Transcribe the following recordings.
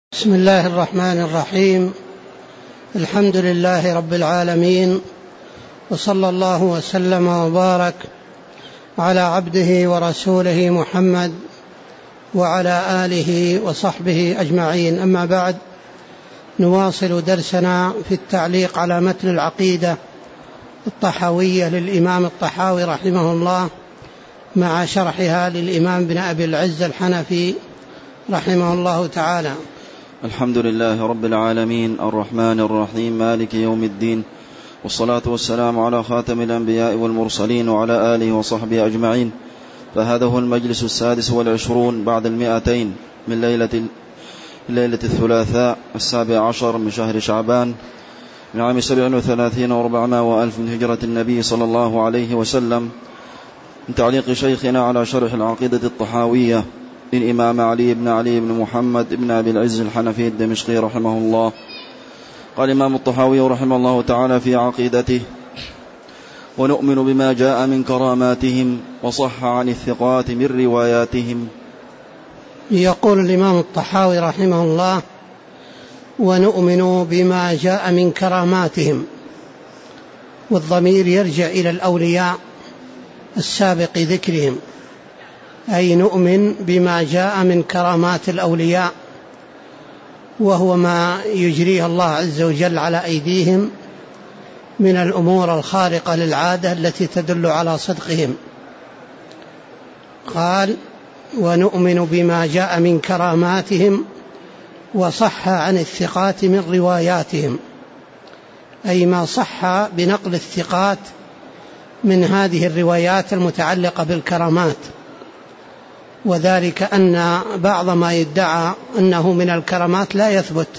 بسم الله الرحمن الرحيم. الحمد لله رب العالمين، وصلى الله وسلم وبارك على عبده ورسوله محمد وعلى آله وصحبه أجمعين. أما بعد، نواصل درسنا في التعليق على متن العقيدة الطحاوية للإمام الطحاوي رحمه الله، مع شرحها للإمام بن أبي العز الحنفي رحمه الله تعالى. الحمد لله رب العالمين، الرحمن الرحيم، مالك يوم الدين، والصلاة والسلام على خاتم الأنبياء والمرسلين وعلى آله وصحبه أجمعين. فهذا هو المجلس 26 بعد 200 من ليلة الثلاثاء 17 من شهر شعبان من عام 37 و400 من هجرة النبي صلى الله عليه وسلم، من تعليق شيخنا على شرح العقيدة الطحاوية للإمام علي بن محمد بن أبي العز الحنفي الدمشقي رحمه الله. قال الإمام الطحاوي رحمه الله تعالى في عقيدته: ونؤمن بما جاء من كراماتهم وصح عن الثقات من رواياتهم. يقول الإمام الطحاوي رحمه الله: ونؤمن بما جاء من كراماتهم، والضمير يرجع إلى الأولياء السابق ذكرهم، أي نؤمن بما جاء من كرامات الأولياء، وهو ما يجريه الله عز وجل على أيديهم من الأمور الخارقة للعادة التي تدل على صدقهم. قال: ونؤمن بما جاء من كراماتهم وصح عن الثقات من رواياتهم، أي ما صح بنقل الثقات من هذه الروايات المتعلقة بالكرامات، وذلك أن بعض ما يدعى أنه من الكرامات لا يثبت،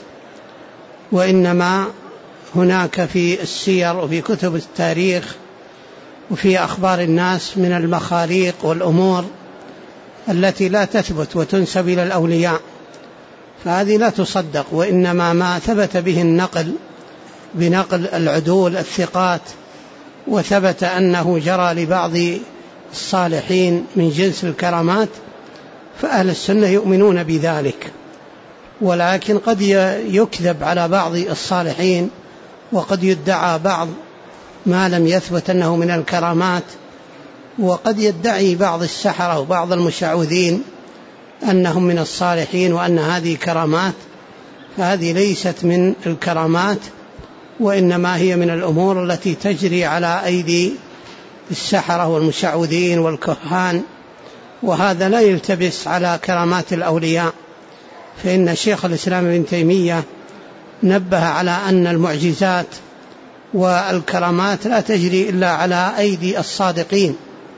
وإنما هناك في السير وفي كتب التاريخ وفي أخبار الناس من المخاريق والأمور التي لا تثبت وتنسب إلى الأولياء، فهذه لا تصدق، وإنما ما ثبت به النقل بنقل العدول الثقات، وثبت أنه جرى لبعض الصالحين من جنس الكرامات، فأهل السنة يؤمنون بذلك. ولكن قد يكذب على بعض الصالحين، وقد يدعى بعض ما لم يثبت أنه من الكرامات، وقد يدعي بعض السحرة وبعض المشعوذين أنهم من الصالحين وأن هذه كرامات، فهذه ليست من الكرامات، وإنما هي من الأمور التي تجري على أيدي السحرة والمشعوذين والكهان، وهذا لا يلتبس على كرامات الأولياء. فإن شيخ الإسلام ابن تيمية نبه على أن المعجزات والكرامات لا تجري إلا على أيدي الصادقين،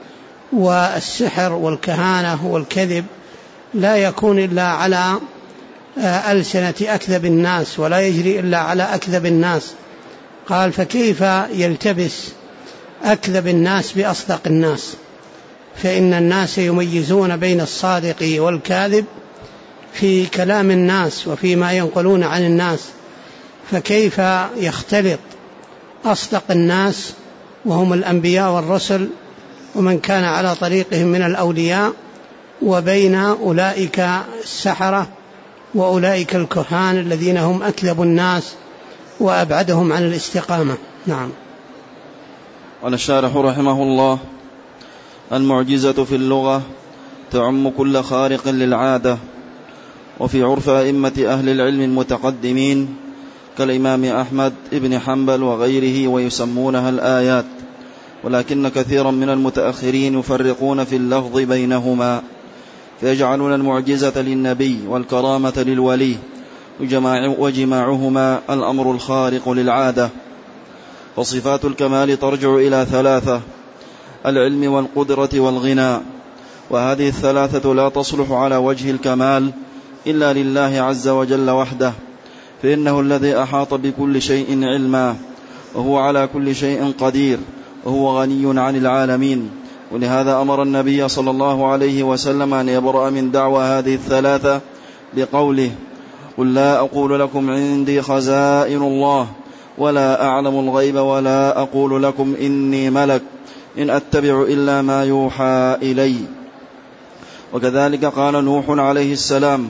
والسحر والكهانة والكذب لا يكون إلا على ألسنة أكذب الناس، ولا يجري إلا على أكذب الناس. قال: فكيف يلتبس أكذب الناس بأصدق الناس؟ فإن الناس يميزون بين الصادق والكاذب في كلام الناس وفيما ينقلون عن الناس، فكيف يختلط أصدق الناس وهم الأنبياء والرسل ومن كان على طريقهم من الأولياء، وبين أولئك السحرة وأولئك الكهان الذين هم أكذب الناس وأبعدهم عن الاستقامة. نعم. قال الشارح رحمه الله: المعجزة في اللغة تعم كل خارق للعادة، وفي عرف أئمة أهل العلم المتقدمين كالإمام أحمد بن حنبل وغيره ويسمونها الآيات، ولكن كثيرا من المتأخرين يفرقون في اللفظ بينهما، فيجعلون المعجزة للنبي والكرامة للولي، وجماعهما الأمر الخارق للعادة. فصفات الكمال ترجع إلى 3: العلم والقدرة والغنى، وهذه الثلاثة لا تصلح على وجه الكمال إلا لله عز وجل وحده، فإنه الذي أحاط بكل شيء علما، وهو على كل شيء قدير، وهو غني عن العالمين. ولهذا أمر النبي صلى الله عليه وسلم أن يبرأ من دعوى هذه الثلاثة بقوله: قل لا أقول لكم عندي خزائن الله ولا أعلم الغيب ولا أقول لكم إني ملك إن أتبع إلا ما يوحى إلي. وكذلك قال نوح عليه السلام: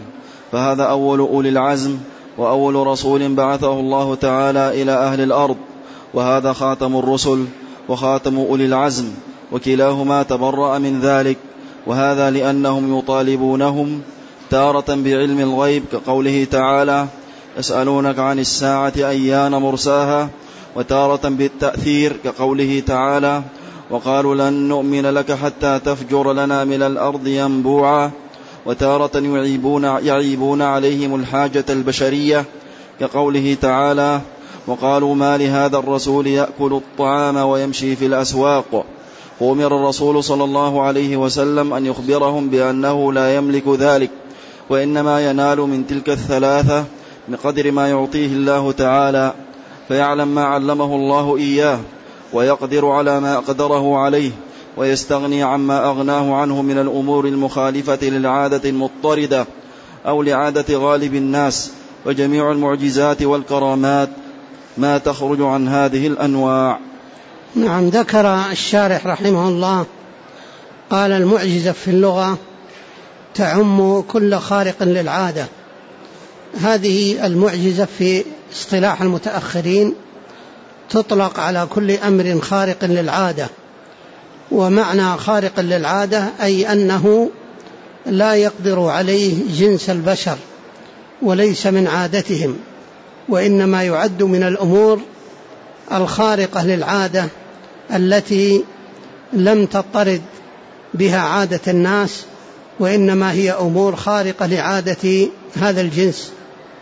فهذا أول أولي العزم وأول رسول بعثه الله تعالى إلى أهل الأرض، وهذا خاتم الرسل وخاتم أولي العزم، وكلاهما تبرأ من ذلك. وهذا لأنهم يطالبونهم تارة بعلم الغيب كقوله تعالى يسألونك عن الساعة أيان مرساها، وتارة بالتأثير كقوله تعالى وقالوا لن نؤمن لك حتى تفجر لنا من الأرض ينبوعا، وتارة يعيبون عليهم الحاجة البشرية كقوله تعالى وقالوا ما لهذا الرسول يأكل الطعام ويمشي في الأسواق. وأمر الرسول صلى الله عليه وسلم أن يخبرهم بأنه لا يملك ذلك، وإنما ينال من تلك الثلاثة بقدر ما يعطيه الله تعالى، فيعلم ما علمه الله إياه، ويقدر على ما أقدره عليه، ويستغني عما أغناه عنه من الأمور المخالفة للعادة المضطردة أو لعادة غالب الناس. وجميع المعجزات والكرامات ما تخرج عن هذه الأنواع. نعم. ذكر الشارح رحمه الله قال المعجزة في اللغة تعم كل خارق للعادة. هذه المعجزة في اصطلاح المتأخرين تطلق على كل أمر خارق للعادة. ومعنى خارق للعادة أي أنه لا يقدر عليه جنس البشر وليس من عادتهم، وإنما يعد من الأمور الخارقة للعادة التي لم تضطرد بها عادة الناس، وإنما هي أمور خارقة لعادة هذا الجنس.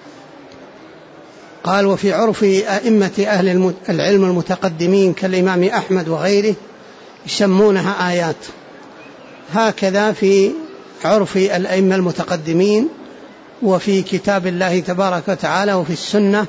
قال وفي عرف أئمة أهل العلم المتقدمين كالإمام أحمد وغيره يسمونها آيات. هكذا في عرف الأئمة المتقدمين وفي كتاب الله تبارك وتعالى وفي السنة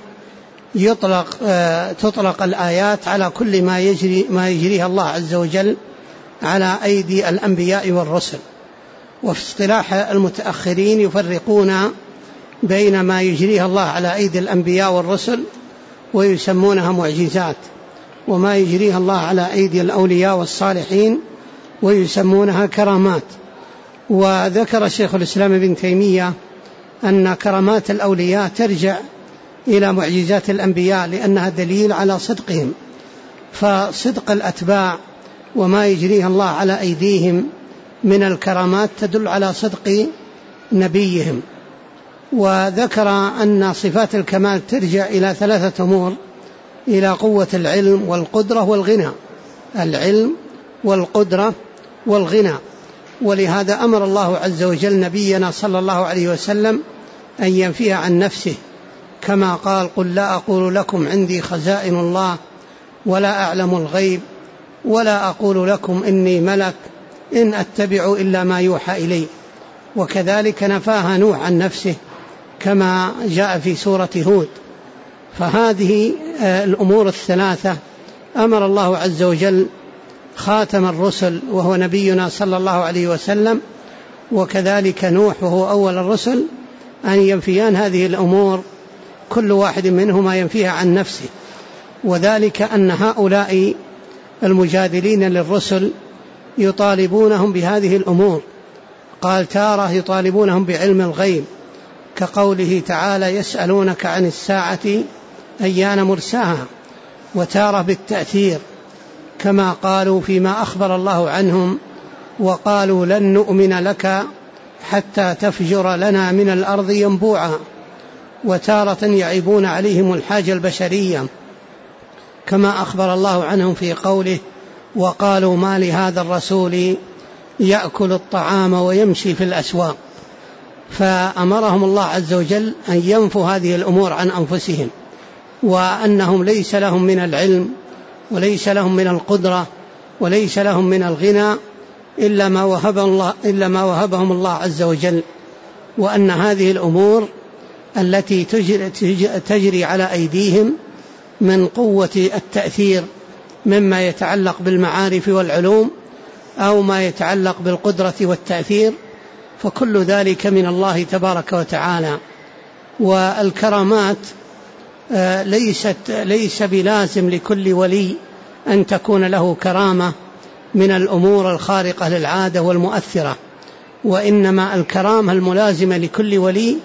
تطلق الآيات على كل ما يجريها الله عز وجل على أيدي الأنبياء والرسل. وفي اصطلاح المتأخرين يفرقون بين ما يجريها الله على أيدي الأنبياء والرسل ويسمونها معجزات، وما يجريها الله على أيدي الأولياء والصالحين ويسمونها كرامات. وذكر شيخ الإسلام ابن تيمية أن كرامات الأولياء ترجع إلى معجزات الأنبياء لأنها دليل على صدقهم، فصدق الأتباع وما يجريها الله على أيديهم من الكرامات تدل على صدق نبيهم. وذكر أن صفات الكمال ترجع إلى ثلاثة أمور: إلى قوة العلم والقدرة والغنى، العلم والقدرة والغنى. ولهذا أمر الله عز وجل نبينا صلى الله عليه وسلم أن ينفيها عن نفسه، كما قال قل لا أقول لكم عندي خزائن الله ولا أعلم الغيب ولا أقول لكم إني ملك إن أتبع إلا ما يوحى إلي. وكذلك نفاها نوح عن نفسه كما جاء في سورة هود. فهذه الأمور الثلاثة أمر الله عز وجل خاتم الرسل وهو نبينا صلى الله عليه وسلم، وكذلك نوح وهو أول الرسل، أن ينفيان هذه الأمور كل واحد منهما ينفيها عن نفسه. وذلك أن هؤلاء المجادلين للرسل يطالبونهم بهذه الأمور. قال تارة يطالبونهم بعلم الغيب كقوله تعالى يسألونك عن الساعة أيان مرساها، وتارة بالتأثير كما قالوا فيما أخبر الله عنهم وقالوا لن نؤمن لك حتى تفجر لنا من الأرض ينبوعا، وتارة يعيبون عليهم الحاجة البشرية كما أخبر الله عنهم في قوله وقالوا ما لهذا الرسول يأكل الطعام ويمشي في الأسواق. فأمرهم الله عز وجل أن ينفوا هذه الأمور عن أنفسهم، وأنهم ليس لهم من العلم وليس لهم من القدرة وليس لهم من الغنى إلا ما وهبهم الله عز وجل، وأن هذه الأمور التي تجري على أيديهم من قوة التأثير مما يتعلق بالمعارف والعلوم أو ما يتعلق بالقدرة والتأثير، فكل ذلك من الله تبارك وتعالى. والكرامات ليس بلازم لكل ولي أن تكون له كرامة من الأمور الخارقة للعادة والمؤثرة، وإنما الكرامة الملازمة لكل ولي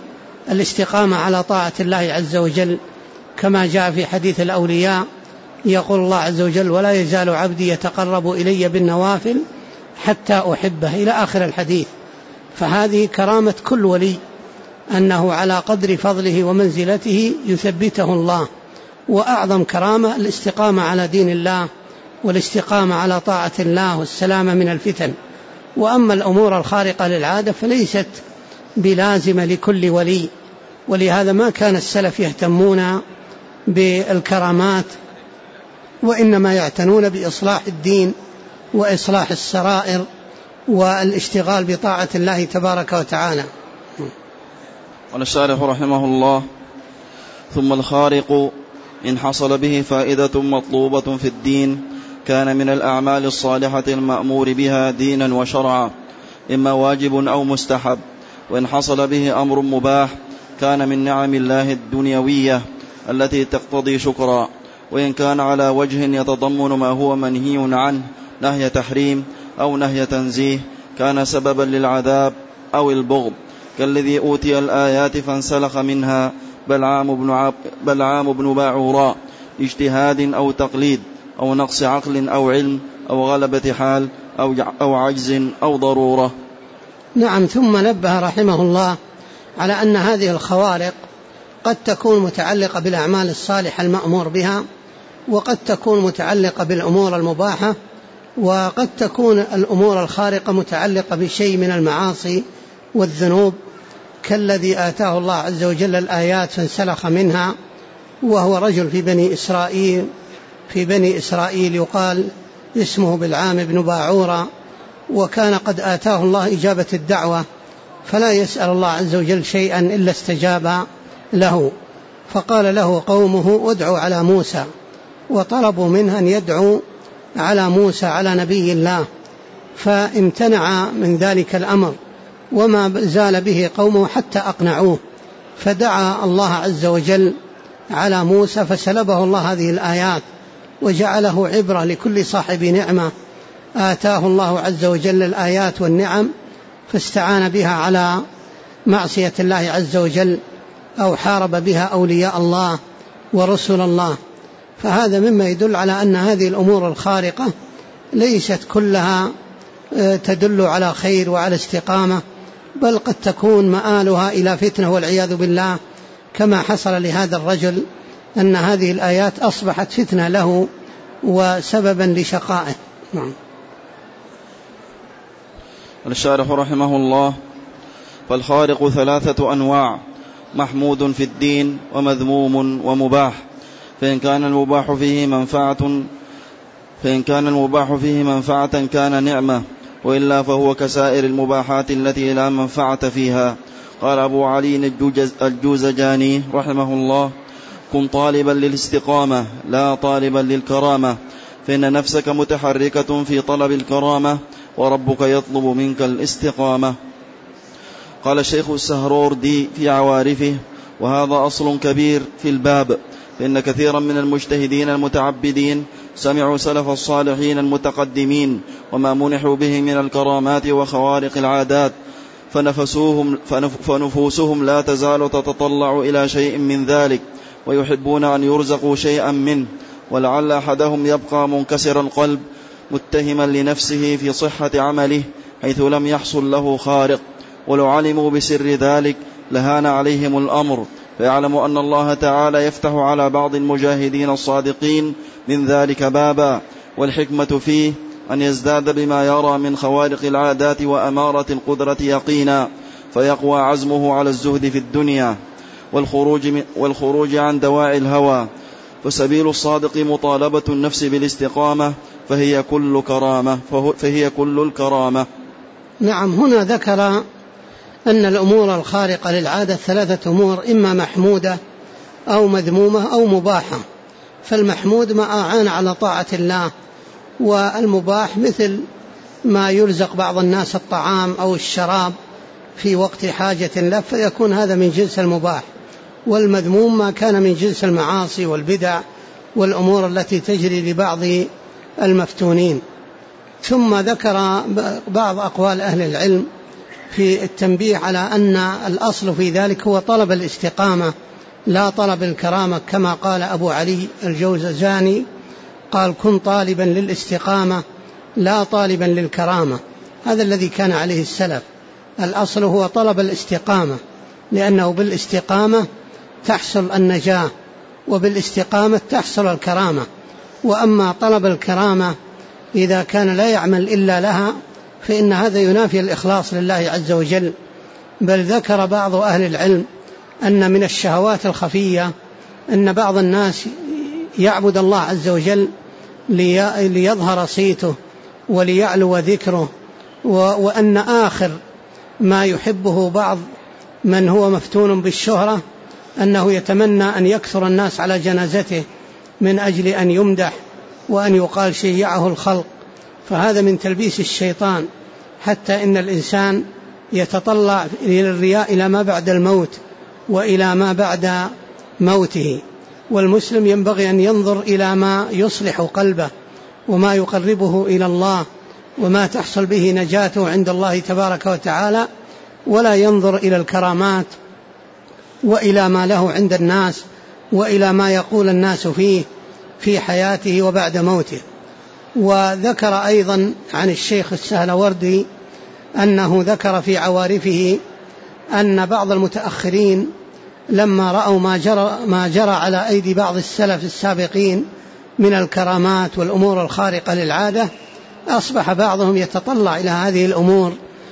الاستقامة على طاعة الله عز وجل، كما جاء في حديث الأولياء يقول الله عز وجل: ولا يزال عبدي يتقرب إلي بالنوافل حتى أحبه، إلى آخر الحديث. فهذه كرامة كل ولي، أنه على قدر فضله ومنزلته يثبته الله. وأعظم كرامة الاستقامة على دين الله والاستقامة على طاعة الله والسلامة من الفتن. وأما الأمور الخارقة للعادة فليست بلازمة لكل ولي، ولهذا ما كان السلف يهتمون بالكرامات، وإنما يعتنون بإصلاح الدين وإصلاح السرائر والاشتغال بطاعة الله تبارك وتعالى. قال الشارح رحمه الله: ثم الخارق إن حصل به فائدة مطلوبة في الدين كان من الأعمال الصالحة المأمور بها دينا وشرعا، إما واجب أو مستحب. وإن حصل به أمر مباح كان من نعم الله الدنيوية التي تقتضي شكرا. وإن كان على وجه يتضمن ما هو منهي عنه نهي تحريم أو نهي تنزيه كان سببا للعذاب أو البغض، كالذي أوتي الآيات فانسلخ منها بلعام بن باعوراء اجتهاد أو تقليد أو نقص عقل أو علم أو غلبة حال أو عجز أو ضرورة. نعم. ثم نبه رحمه الله على أن هذه الخوارق قد تكون متعلقة بالأعمال الصالحة المأمور بها، وقد تكون متعلقة بالأمور المباحة، وقد تكون الأمور الخارقة متعلقة بشيء من المعاصي والذنوب، كالذي آتاه الله عز وجل الآيات فانسلخ منها، وهو رجل في بني إسرائيل يقال اسمه بلعام بن باعورة، وكان قد آتاه الله إجابة الدعوة، فلا يسأل الله عز وجل شيئا إلا استجاب له. فقال له قومه: وادعوا على موسى، وطلبوا منه أن يدعو على موسى على نبي الله، فامتنع من ذلك الأمر، وما زال به قومه حتى أقنعوه، فدعا الله عز وجل على موسى فسلبه الله هذه الآيات، وجعله عبرة لكل صاحب نعمة آتاه الله عز وجل الآيات والنعم فاستعان بها على معصية الله عز وجل أو حارب بها أولياء الله ورسل الله. فهذا مما يدل على أن هذه الأمور الخارقة ليست كلها تدل على خير وعلى استقامة، بل قد تكون مآلها إلى فتنة والعياذ بالله، كما حصل لهذا الرجل أن هذه الآيات أصبحت فتنة له وسببا لشقائه. نعم. الشارح رحمه الله: فالخارق 3 أنواع: محمود في الدين ومذموم ومباح. فإن كان المباح فيه منفعة كان نعمة، وإلا فهو كسائر المباحات التي لا منفعة فيها. قال أبو علي الجوزجاني رحمه الله: كن طالبا للاستقامة لا طالبا للكرامة، فإن نفسك متحركة في طلب الكرامة وربك يطلب منك الاستقامة. قال الشيخ السهروردي في عوارفه: وهذا أصل كبير في الباب، فإن كثيرا من المجتهدين المتعبدين سمعوا سلف الصالحين المتقدمين وما منحوا به من الكرامات وخوارق العادات، فنفوسهم لا تزال تتطلع إلى شيء من ذلك، ويحبون أن يرزقوا شيئا منه، ولعل أحدهم يبقى منكسر القلب متهما لنفسه في صحة عمله حيث لم يحصل له خارق، ولو علموا بسر ذلك لهان عليهم الأمر، فيعلموا أن الله تعالى يفتح على بعض المجاهدين الصادقين من ذلك بابا، والحكمة فيه أن يزداد بما يرى من خوارق العادات وأمارة القدرة يقينا، فيقوى عزمه على الزهد في الدنيا والخروج عن دواعي الهوى. فسبيل الصادق مطالبة النفس بالاستقامة، فهي كل الكرامة. نعم. هنا ذكر أن الأمور الخارقة للعادة 3 أمور: إما محمودة أو مذمومة أو مباحة. فالمحمود ما أعان على طاعة الله، والمباح مثل ما يرزق بعض الناس الطعام أو الشراب في وقت حاجة له، فيكون هذا من جنس المباح. والمذموم ما كان من جنس المعاصي والبدع والأمور التي تجري لبعض المفتونين. ثم ذكر بعض أقوال أهل العلم في التنبيه على أن الأصل في ذلك هو طلب الاستقامة لا طلب الكرامة، كما قال أبو علي الجوزجاني قال: كن طالبا للاستقامة لا طالبا للكرامة. هذا الذي كان عليه السلف. الأصل هو طلب الاستقامة، لأنه بالاستقامة تحصل النجاة، وبالاستقامة تحصل الكرامة. وأما طلب الكرامة إذا كان لا يعمل إلا لها فإن هذا ينافي الإخلاص لله عز وجل. بل ذكر بعض أهل العلم أن من الشهوات الخفية أن بعض الناس يعبد الله عز وجل ليظهر صيته وليعلو ذكره، وأن آخر ما يحبه بعض من هو مفتون بالشهرة أنه يتمنى أن يكثر الناس على جنازته من أجل أن يمدح وأن يقال شيعه الخلق. فهذا من تلبيس الشيطان، حتى إن الإنسان يتطلع للرياء إلى ما بعد الموت وإلى ما بعد موته. والمسلم ينبغي أن ينظر إلى ما يصلح قلبه وما يقربه إلى الله وما تحصل به نجاته عند الله تبارك وتعالى، ولا ينظر إلى الكرامات وإلى ما له عند الناس وإلى ما يقول الناس فيه في حياته وبعد موته. وذكر أيضا عن الشيخ السهلوردي أنه ذكر في عوارفه أن بعض المتأخرين لما رأوا ما جرى على أيدي بعض السلف السابقين من الكرامات والأمور الخارقة للعادة، أصبح بعضهم يتطلع إلى هذه الأمور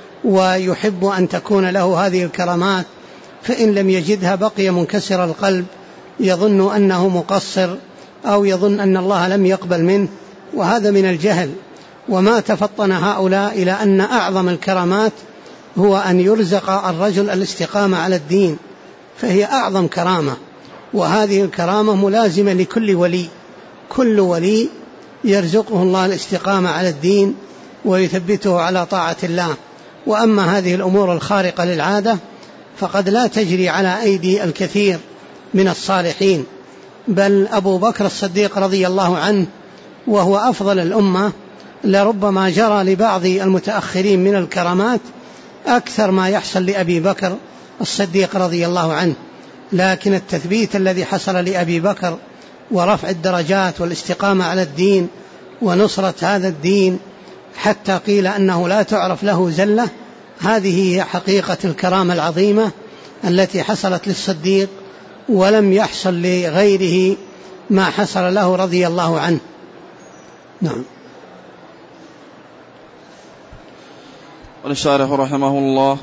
ويحب أن تكون له هذه الكرامات، فإن لم يجدها بقي منكسر القلب، يظن أنه مقصر أو يظن أن الله لم يقبل منه، وهذا من الجهل. وما تفطن هؤلاء إلى أن أعظم الكرامات هو أن يرزق الرجل الاستقامة على الدين، فهي أعظم كرامة، وهذه الكرامة ملازمة لكل ولي. كل ولي يرزقه الله الاستقامة على الدين ويثبته على طاعة الله. وأما هذه الأمور الخارقة للعادة فقد لا تجري على أيدي الكثير من الصالحين. بل أبو بكر الصديق رضي الله عنه وهو أفضل الأمة لربما جرى لبعض المتأخرين من الكرامات أكثر ما يحصل لأبي بكر الصديق رضي الله عنه. لكن التثبيت الذي حصل لأبي بكر ورفع الدرجات والاستقامة على الدين ونصرة هذا الدين حتى قيل أنه لا تعرف له زلة، هذه هي حقيقة الكرامة العظيمة التي حصلت للصديق ولم يحصل لغيره ما حصل له رضي الله عنه. نعم. والشارح رحمه الله: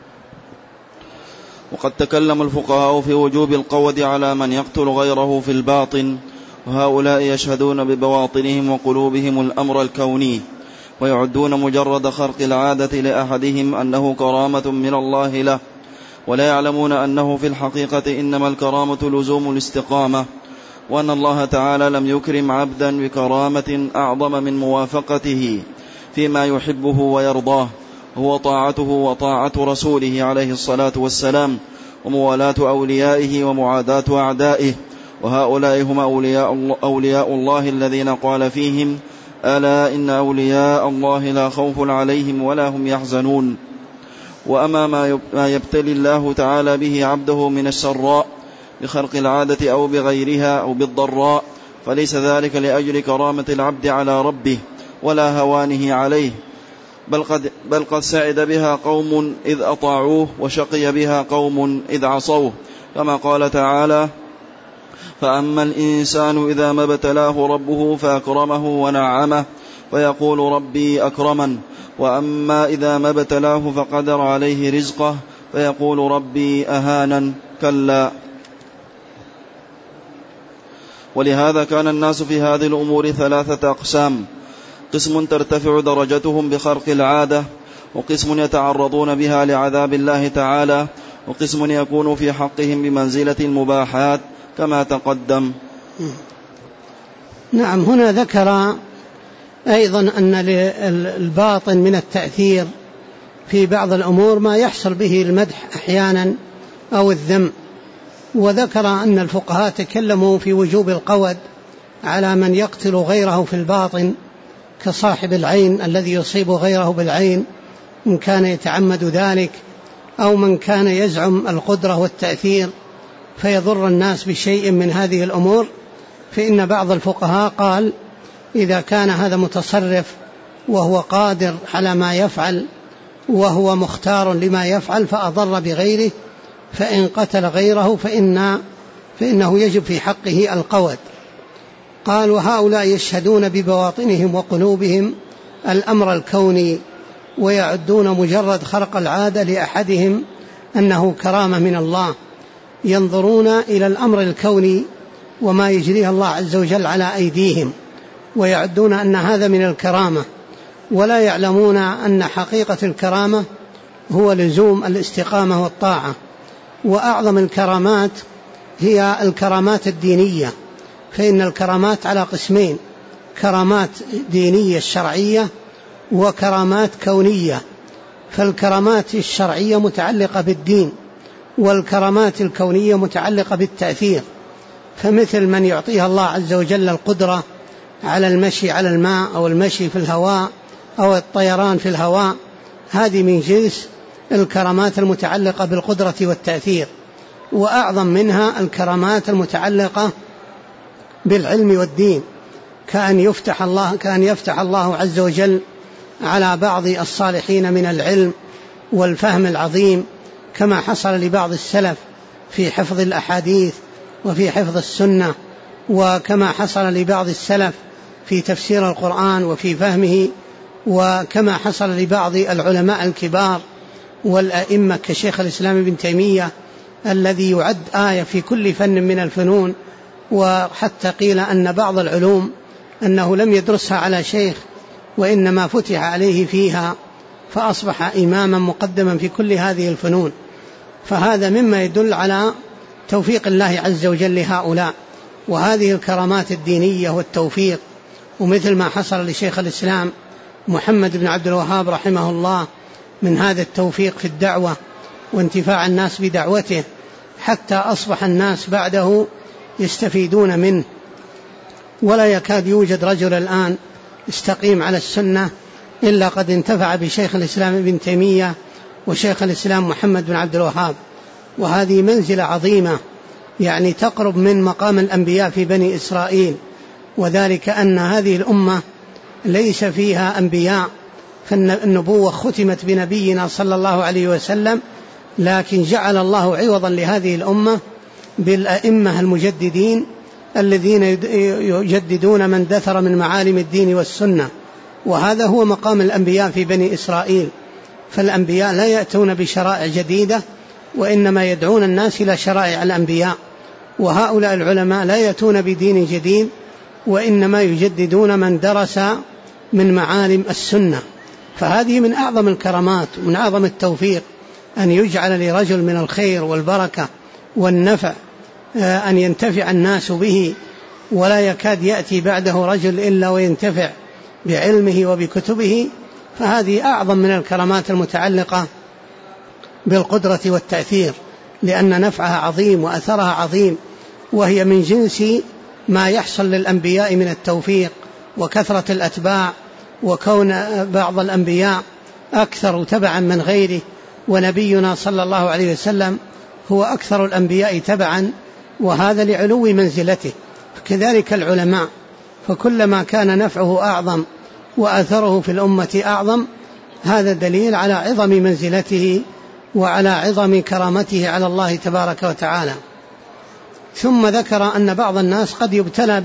وقد تكلم الفقهاء في وجوب القود على من يقتل غيره في الباطن، وهؤلاء يشهدون ببواطنهم وقلوبهم الأمر الكوني، ويعدون مجرد خرق العادة لأحدهم أنه كرامة من الله له، ولا يعلمون أنه في الحقيقة إنما الكرامة لزوم الاستقامة، وأن الله تعالى لم يكرم عبدا بكرامة أعظم من موافقته فيما يحبه ويرضاه، هو طاعته وطاعة رسوله عليه الصلاة والسلام، وموالاة أوليائه ومعاداة أعدائه. وهؤلاء هم أولياء الله الذين قال فيهم: ألا إن أولياء الله لا خوف عليهم ولا هم يحزنون. وأما ما يبتلي الله تعالى به عبده من السراء بخرق العادة أو بغيرها أو بالضراء، فليس ذلك لأجل كرامة العبد على ربه ولا هوانه عليه، بل قد سعد بها قوم إذ أطاعوه، وشقي بها قوم إذ عصوه، كما قال تعالى: فأما الإنسان إذا ما ابتلاه ربه فأكرمه ونعمه فيقول ربي أكرمن، وأما إذا ما ابتلاه فقدر عليه رزقه فيقول ربي أهانن، كلا. ولهذا كان الناس في هذه الأمور ثلاثة أقسام: قسم ترتفع درجتهم بخرق العادة، وقسم يتعرضون بها لعذاب الله تعالى، وقسم يكون في حقهم بمنزلة المباحات كما تقدم. نعم. هنا ذكر أيضا أن للباطن من التأثير في بعض الأمور ما يحصل به المدح أحيانا أو الذم، وذكر أن الفقهاء تكلموا في وجوب القود على من يقتل غيره في الباطن كصاحب العين الذي يصيب غيره بالعين من كان يتعمد ذلك، أو من كان يزعم القدرة والتأثير فيضر الناس بشيء من هذه الأمور، فإن بعض الفقهاء قال إذا كان هذا متصرف وهو قادر على ما يفعل وهو مختار لما يفعل فأضر بغيره، فإن قتل غيره فإنه يجب في حقه القود. قال وهؤلاء يشهدون ببواطنهم وقلوبهم الأمر الكوني، ويعدون مجرد خرق العادة لأحدهم أنه كرامة من الله، ينظرون إلى الأمر الكوني وما يجريه الله عز وجل على أيديهم ويعدون أن هذا من الكرامة، ولا يعلمون أن حقيقة الكرامة هو لزوم الاستقامة والطاعة. وأعظم الكرامات هي الكرامات الدينية، فإن الكرامات على قسمين: كرامات دينية الشرعية وكرامات كونية. فالكرامات الشرعية متعلقة بالدين، والكرامات الكونية متعلقة بالتأثير. فمثل من يعطيها الله عز وجل القدرة على المشي على الماء أو المشي في الهواء أو الطيران في الهواء، هذه من جنس الكرامات المتعلقة بالقدرة والتأثير. وأعظم منها الكرامات المتعلقة بالعلم والدين، كأن يفتح الله عز وجل على بعض الصالحين من العلم والفهم العظيم، كما حصل لبعض السلف في حفظ الأحاديث وفي حفظ السنة، وكما حصل لبعض السلف في تفسير القرآن وفي فهمه، وكما حصل لبعض العلماء الكبار والأئمة كشيخ الإسلام ابن تيمية الذي يعد آية في كل فن من الفنون. وحتى قيل أن بعض العلوم أنه لم يدرسها على شيخ وإنما فتح عليه فيها فأصبح إماما مقدما في كل هذه الفنون. فهذا مما يدل على توفيق الله عز وجل لهؤلاء، وهذه الكرامات الدينية والتوفيق. ومثل ما حصل لشيخ الإسلام محمد بن عبد الوهاب رحمه الله من هذا التوفيق في الدعوة وانتفاع الناس بدعوته، حتى أصبح الناس بعده يستفيدون منه، ولا يكاد يوجد رجل الآن يستقيم على السنة إلا قد انتفع بشيخ الإسلام ابن تيمية وشيخ الإسلام محمد بن عبد الوهاب. وهذه منزلة عظيمة، يعني تقرب من مقام الأنبياء في بني إسرائيل، وذلك أن هذه الأمة ليس فيها أنبياء، فالنبوة ختمت بنبينا صلى الله عليه وسلم، لكن جعل الله عوضا لهذه الأمة بالأئمة المجددين الذين يجددون من دثر من معالم الدين والسنة. وهذا هو مقام الأنبياء في بني إسرائيل. فالأنبياء لا يأتون بشرائع جديدة، وإنما يدعون الناس إلى شرائع الأنبياء. وهؤلاء العلماء لا يأتون بدين جديد، وإنما يجددون من درس من معالم السنة. فهذه من أعظم الكرامات ومن أعظم التوفيق، أن يجعل لرجل من الخير والبركة والنفع أن ينتفع الناس به، ولا يكاد يأتي بعده رجل إلا وينتفع بعلمه وبكتبه. فهذه أعظم من الكرامات المتعلقة بالقدرة والتأثير، لأن نفعها عظيم وأثرها عظيم، وهي من جنس ما يحصل للأنبياء من التوفيق وكثرة الأتباع، وكون بعض الأنبياء أكثر تبعا من غيره، ونبينا صلى الله عليه وسلم هو أكثر الأنبياء تبعا، وهذا لعلو منزلته. كذلك العلماء، فكلما كان نفعه أعظم وأثره في الأمة أعظم، هذا دليل على عظم منزلته وعلى عظم كرامته على الله تبارك وتعالى. ثم ذكر أن بعض الناس قد يبتلى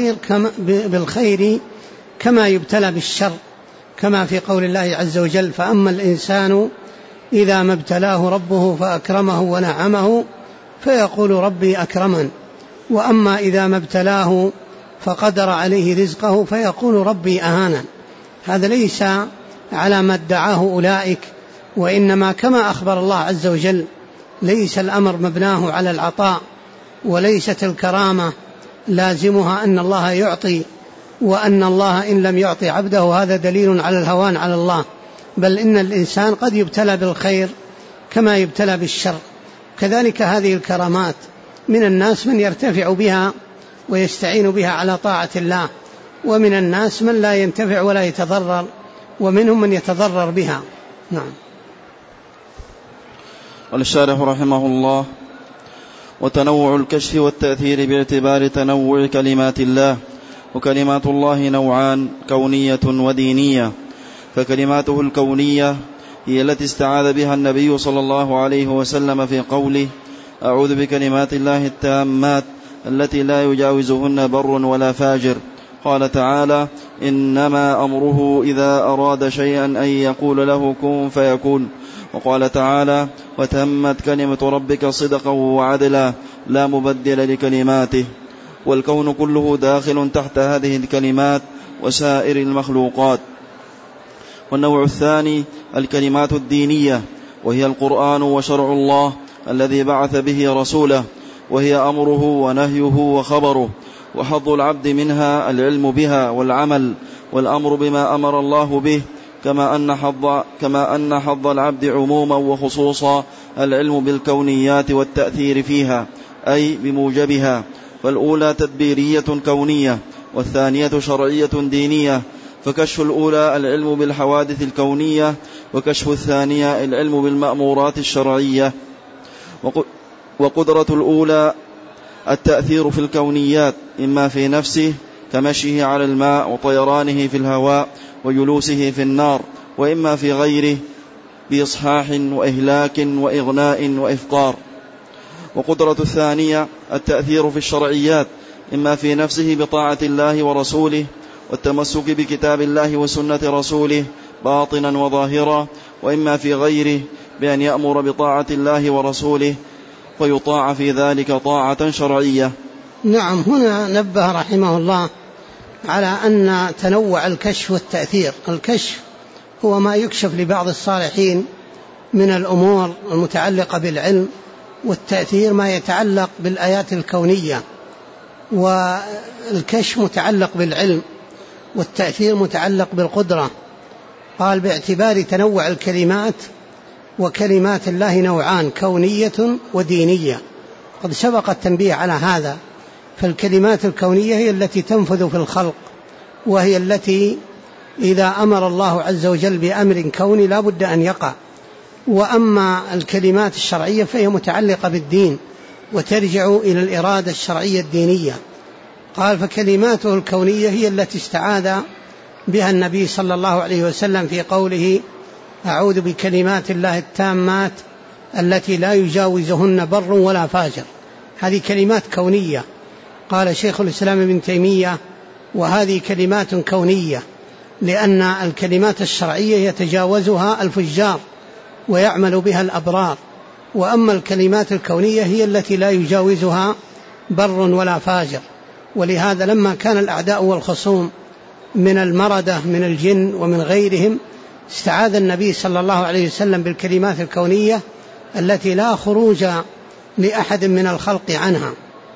بالخير كما يبتلى بالشر، كما في قول الله عز وجل: فأما الإنسان إذا ما ابتلاه ربه فأكرمه ونعمه فيقول ربي أكرمن، وأما إذا ما ابتلاه فقدر عليه رزقه فيقول ربي أهانن. هذا ليس على ما ادعاه أولئك، وإنما كما أخبر الله عز وجل: ليس الأمر مبناه على العطاء، وليست الكرامة لازمها أن الله يعطي، وأن الله إن لم يعطي عبده هذا دليل على الهوان على الله، بل إن الإنسان قد يبتلى بالخير كما يبتلى بالشر. كذلك هذه الكرامات من الناس من يرتفع بها ويستعين بها على طاعة الله، ومن الناس من لا ينتفع ولا يتضرر، ومنهم من يتضرر بها. نعم. والشارح رحمه الله: وتنوع الكشف والتأثير باعتبار تنوع كلمات الله، وكلمات الله نوعان: كونية ودينية. فكلماته الكونية هي التي استعاذ بها النبي صلى الله عليه وسلم في قوله: أعوذ بكلمات الله التامات التي لا يجاوزهن بر ولا فاجر. قال تعالى: إنما أمره إذا أراد شيئا أن يقول له كن فيكون. وقال تعالى: وتمت كلمة ربك صدقا وعدلا لا مبدل لكلماته. والكون كله داخل تحت هذه الكلمات وسائر المخلوقات. والنوع الثاني الكلمات الدينية، وهي القرآن وشرع الله الذي بعث به رسوله، وهي أمره ونهيه وخبره. وحظ العبد منها العلم بها والعمل والأمر بما أمر الله به، كما أن حظ العبد عموما وخصوصا العلم بالكونيات والتأثير فيها، أي بموجبها. فالأولى تدبيرية كونية، والثانية شرعية دينية. فكشف الأولى العلم بالحوادث الكونية، وكشف الثانية العلم بالمأمورات الشرعية. وقدرة الأولى التأثير في الكونيات، إما في نفسه كمشيه على الماء وطيرانه في الهواء وجلوسه في النار، وإما في غيره بإصحاح وإهلاك وإغناء وإفطار. وقدرة الثانية التأثير في الشرعيات، إما في نفسه بطاعة الله ورسوله والتمسك بكتاب الله وسنة رسوله باطنا وظاهرا، وإما في غيره بأن يأمر بطاعة الله ورسوله فيطاع في ذلك طاعة شرعية. نعم. هنا نبه رحمه الله على أن تنوع الكشف والتأثير. الكشف هو ما يكشف لبعض الصالحين من الأمور المتعلقة بالعلم، والتأثير ما يتعلق بالآيات الكونية. والكشف متعلق بالعلم، والتأثير متعلق بالقدرة. قال باعتبار تنوع الكلمات، وكلمات الله نوعان: كونية ودينية. قد سبق التنبيه على هذا. فالكلمات الكونية هي التي تنفذ في الخلق، وهي التي إذا أمر الله عز وجل بأمر كوني لا بد أن يقع. وأما الكلمات الشرعية فهي متعلقة بالدين، وترجع إلى الإرادة الشرعية الدينية. قال فكلماته الكونية هي التي استعاذ بها النبي صلى الله عليه وسلم في قوله: أعوذ بكلمات الله التامات التي لا يجاوزهن بر ولا فاجر. هذه كلمات كونية. قال شيخ الإسلام ابن تيمية: وهذه كلمات كونية، لأن الكلمات الشرعية يتجاوزها الفجار ويعمل بها الأبرار، وأما الكلمات الكونية هي التي لا يجاوزها بر ولا فاجر. ولهذا لما كان الأعداء والخصوم من المردة من الجن ومن غيرهم، استعاذ النبي صلى الله عليه وسلم بالكلمات الكونية التي لا خروج لأحد من الخلق عنها.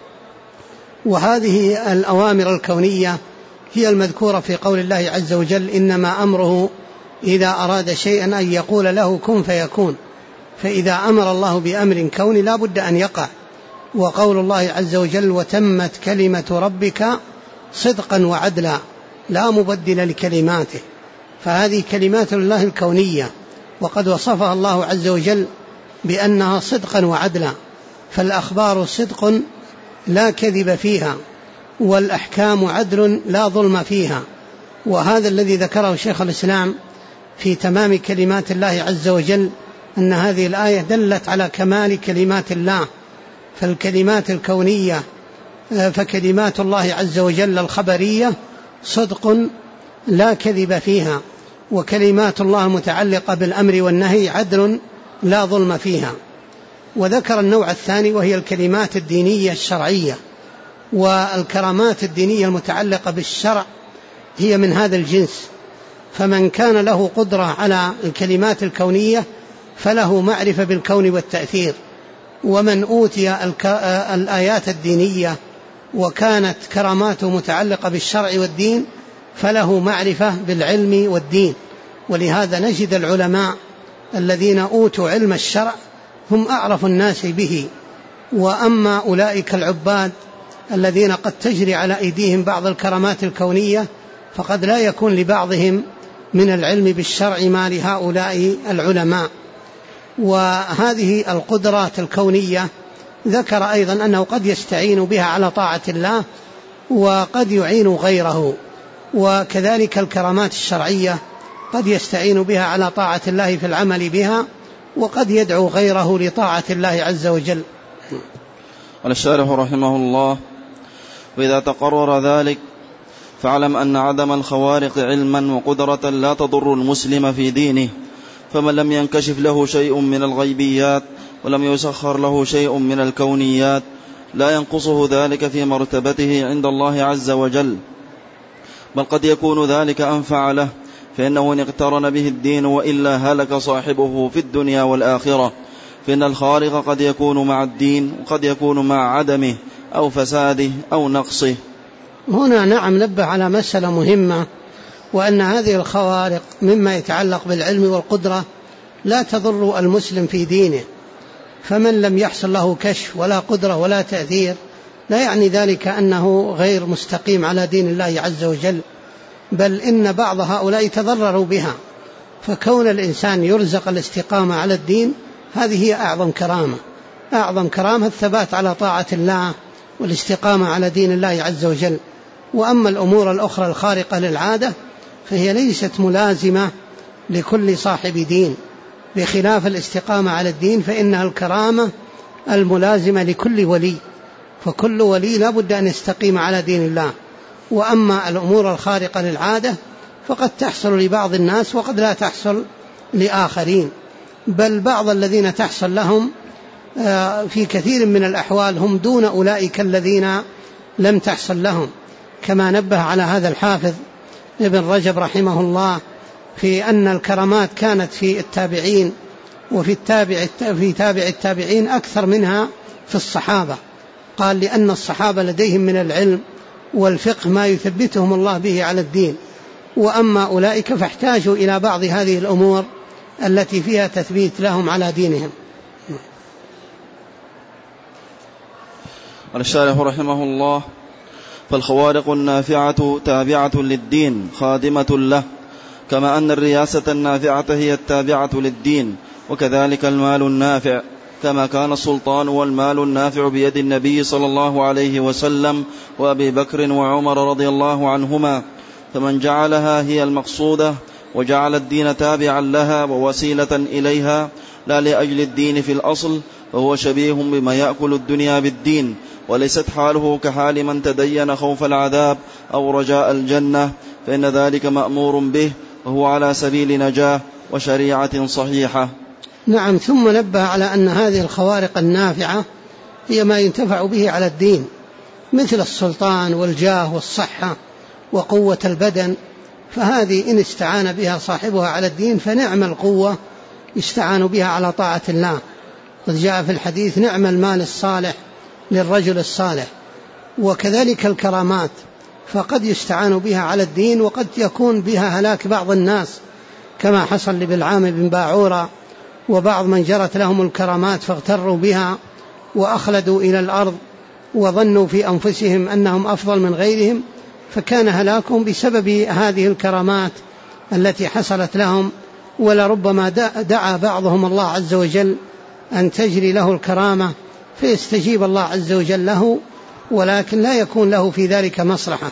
وهذه الأوامر الكونية هي المذكورة في قول الله عز وجل: إنما أمره إذا أراد شيئا أن يقول له كن فيكون. فإذا أمر الله بأمر كوني لا بد أن يقع. وقول الله عز وجل: وتمت كلمة ربك صدقا وعدلا لا مبدل لكلماته. فهذه كلمات الله الكونية، وقد وصفها الله عز وجل بأنها صدقا وعدلا. فالأخبار صدق لا كذب فيها، والأحكام عدل لا ظلم فيها. وهذا الذي ذكره شيخ الإسلام في تمام كلمات الله عز وجل، أن هذه الآية دلت على كمال كلمات الله. فالكلمات الكونية، فكلمات الله عز وجل الخبرية صدق لا كذب فيها، وكلمات الله المتعلقة بالأمر والنهي عدل لا ظلم فيها. وذكر النوع الثاني وهي الكلمات الدينية الشرعية. والكرامات الدينية المتعلقة بالشرع هي من هذا الجنس. فمن كان له قدرة على الكلمات الكونية فله معرفة بالكون والتأثير، ومن أوتي الآيات الدينية وكانت كراماته متعلقة بالشرع والدين فله معرفة بالعلم والدين. ولهذا نجد العلماء الذين أوتوا علم الشرع هم أعرف الناس به. وأما أولئك العباد الذين قد تجري على أيديهم بعض الكرامات الكونية فقد لا يكون لبعضهم من العلم بالشرع ما لهؤلاء العلماء. وهذه القدرات الكونية ذكر أيضا أنه قد يستعين بها على طاعة الله وقد يعين غيره، وكذلك الكرامات الشرعية قد يستعين بها على طاعة الله في العمل بها، وقد يدعو غيره لطاعة الله عز وجل. قال الشارح رحمه الله: وإذا تقرر ذلك فاعلم أن عدم الخوارق علما وقدرة لا تضر المسلم في دينه، فمن لم ينكشف له شيء من الغيبيات ولم يسخر له شيء من الكونيات لا ينقصه ذلك في مرتبته عند الله عز وجل، بل قد يكون ذلك أنفع له، فإنه إن اقترن به الدين وإلا هلك صاحبه في الدنيا والآخرة، فإن الخارق قد يكون مع الدين وقد يكون مع عدمه أو فساده أو نقصه. هنا نعم نبه على مسألة مهمة، وأن هذه الخوارق مما يتعلق بالعلم والقدرة لا تضر المسلم في دينه، فمن لم يحصل له كشف ولا قدرة ولا تأثير لا يعني ذلك أنه غير مستقيم على دين الله عز وجل، بل إن بعض هؤلاء يتضرروا بها. فكون الإنسان يرزق الاستقامة على الدين هذه هي أعظم كرامة الثبات على طاعة الله والاستقامة على دين الله عز وجل. وأما الأمور الأخرى الخارقة للعادة فهي ليست ملازمة لكل صاحب دين، بخلاف الاستقامة على الدين فإنها الكرامة الملازمة لكل ولي، فكل ولي لا بد أن يستقيم على دين الله. وأما الأمور الخارقة للعادة فقد تحصل لبعض الناس وقد لا تحصل لآخرين، بل بعض الذين تحصل لهم في كثير من الأحوال هم دون أولئك الذين لم تحصل لهم، كما نبه على هذا الحافظ ابن رجب رحمه الله في أن الكرامات كانت في التابعين وفي تابع التابعين أكثر منها في الصحابة. قال: لأن الصحابة لديهم من العلم والفقه ما يثبتهم الله به على الدين، وأما أولئك فاحتاجوا إلى بعض هذه الأمور التي فيها تثبيت لهم على دينهم. قال الشارح رحمه الله: فالخوارق النافعة تابعة للدين خادمة له، كما أن الرياسة النافعة هي التابعة للدين، وكذلك المال النافع، كما كان السلطان والمال النافع بيد النبي صلى الله عليه وسلم وأبي بكر وعمر رضي الله عنهما، فمن جعلها هي المقصودة وجعل الدين تابعا لها ووسيلة إليها لا لأجل الدين في الأصل، فهو شبيه بما يأكل الدنيا بالدين، وليست حاله كحال من تدين خوف العذاب أو رجاء الجنة، فإن ذلك مأمور به وهو على سبيل نجاة وشريعة صحيحة. نعم. ثم نبه على أن هذه الخوارق النافعة هي ما ينتفع به على الدين، مثل السلطان والجاه والصحة وقوة البدن، فهذه إن استعان بها صاحبها على الدين فنعم القوة يستعان بها على طاعة الله. قد جاء في الحديث: نعم المال الصالح للرجل الصالح. وكذلك الكرامات فقد يستعان بها على الدين وقد يكون بها هلاك بعض الناس، كما حصل لبلعام بن باعورة وبعض من جرت لهم الكرامات فاغتروا بها وأخلدوا إلى الأرض وظنوا في أنفسهم أنهم أفضل من غيرهم، فكان هلاكهم بسبب هذه الكرامات التي حصلت لهم. ولربما دعا بعضهم الله عز وجل أن تجري له الكرامة فيستجيب الله عز وجل له، ولكن لا يكون له في ذلك مصلحة.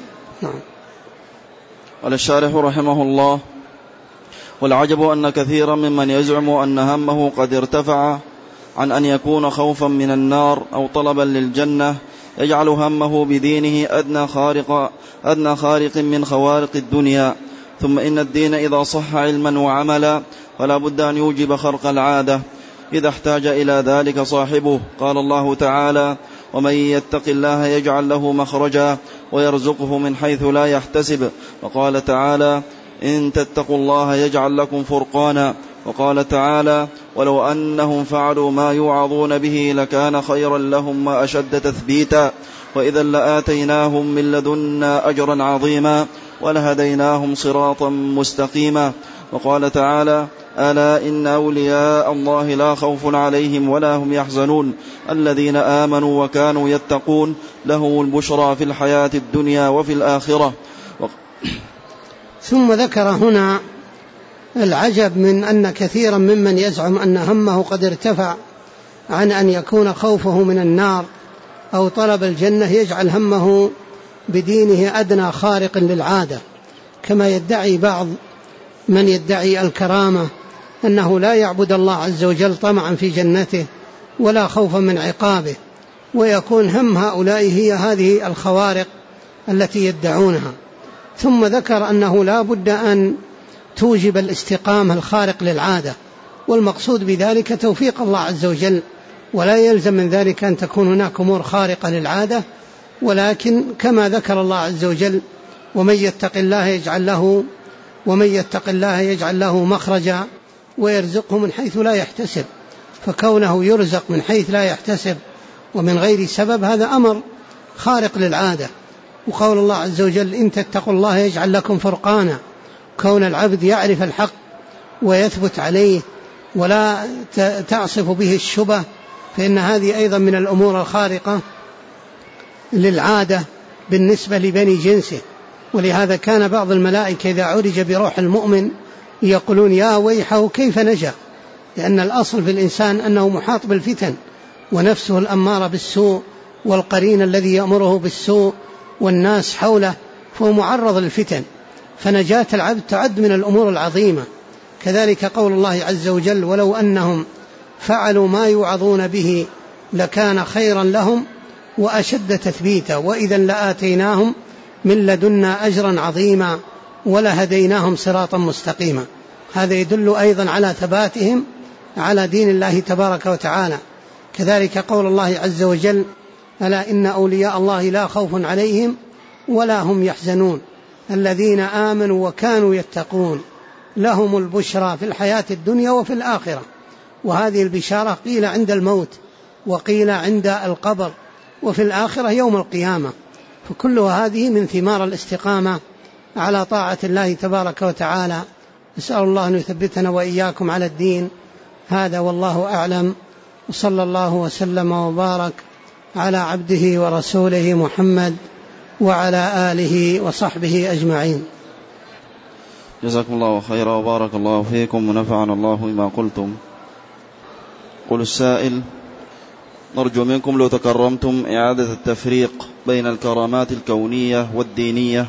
قال الشارح رحمه الله: والعجب أن كثيرا ممن يزعم أن همه قد ارتفع عن أن يكون خوفا من النار أو طلبا للجنة يجعل همه بدينه أدنى خارق من خوارق الدنيا، ثم إن الدين إذا صح علما وعملا فلا بد أن يوجب خرق العادة إذا احتاج إلى ذلك صاحبه. قال الله تعالى: ومن يتق الله يجعل له مخرجا ويرزقه من حيث لا يحتسب. وقال تعالى: إن تتقوا الله يجعل لكم فرقانا. وقال تعالى: ولو أنهم فعلوا ما يوعظون به لكان خيرا لهم وأشد تثبيتا، وإذا لآتيناهم من لدنا أجرا عظيما ولهديناهم صراطا مستقيما. وقال تعالى: ألا إن أولياء الله لا خوف عليهم ولا هم يحزنون الذين آمنوا وكانوا يتقون لهم البشرى في الحياة الدنيا وفي الآخرة. ثم ذكر هنا العجب من أن كثيرا ممن يزعم أن همه قد ارتفع عن أن يكون خوفه من النار أو طلب الجنة يجعل همه بدينه أدنى خارق للعادة، كما يدعي بعض من يدعي الكرامة أنه لا يعبد الله عز وجل طمعا في جنته ولا خوفا من عقابه، ويكون هم هؤلاء هي هذه الخوارق التي يدعونها. ثم ذكر أنه لا بد أن توجب الاستقامة الخارق للعادة، والمقصود بذلك توفيق الله عز وجل، ولا يلزم من ذلك أن تكون هناك أمور خارقة للعادة، ولكن كما ذكر الله عز وجل ومن يتق الله يجعل له مخرجا ويرزقه من حيث لا يحتسب، فكونه يرزق من حيث لا يحتسب ومن غير سبب هذا أمر خارق للعادة. وقول الله عز وجل إن تتقوا الله يجعل لكم فرقانا، كون العبد يعرف الحق ويثبت عليه ولا تعصف به الشبه، فإن هذه أيضا من الأمور الخارقة للعادة بالنسبة لبني جنسه. ولهذا كان بعض الملائكة إذا عرج بروح المؤمن يقولون يا ويحه كيف نجا، لأن الأصل في الإنسان أنه محاط بالفتن، ونفسه الأمارة بالسوء والقرين الذي يأمره بالسوء والناس حوله، فهو معرض للفتن، فنجاة العبد تعد من الأمور العظيمة. كذلك قول الله عز وجل ولو أنهم فعلوا ما يوعظون به لكان خيرا لهم وأشد تثبيتا وإذا لآتيناهم من لدنا أجرا عظيما ولهديناهم صراطا مستقيما. هذا يدل أيضا على ثباتهم على دين الله تبارك وتعالى. كذلك قول الله عز وجل ألا إن أولياء الله لا خوف عليهم ولا هم يحزنون الذين آمنوا وكانوا يتقون لهم البشرى في الحياة الدنيا وفي الآخرة. وهذه البشارة قيل عند الموت وقيل عند القبر وفي الآخرة يوم القيامة، فكل هذه من ثمار الاستقامة على طاعة الله تبارك وتعالى. نسأل الله أن يثبتنا وإياكم على الدين. هذا والله أعلم، وصلى الله وسلم وبارك على عبده ورسوله محمد وعلى آله وصحبه أجمعين. جزاكم الله خيرا وبارك الله فيكم ونفعنا الله بما قلتم. قل السائل: نرجو منكم لو تكرمتم إعادة التفريق بين الكرامات الكونية والدينية.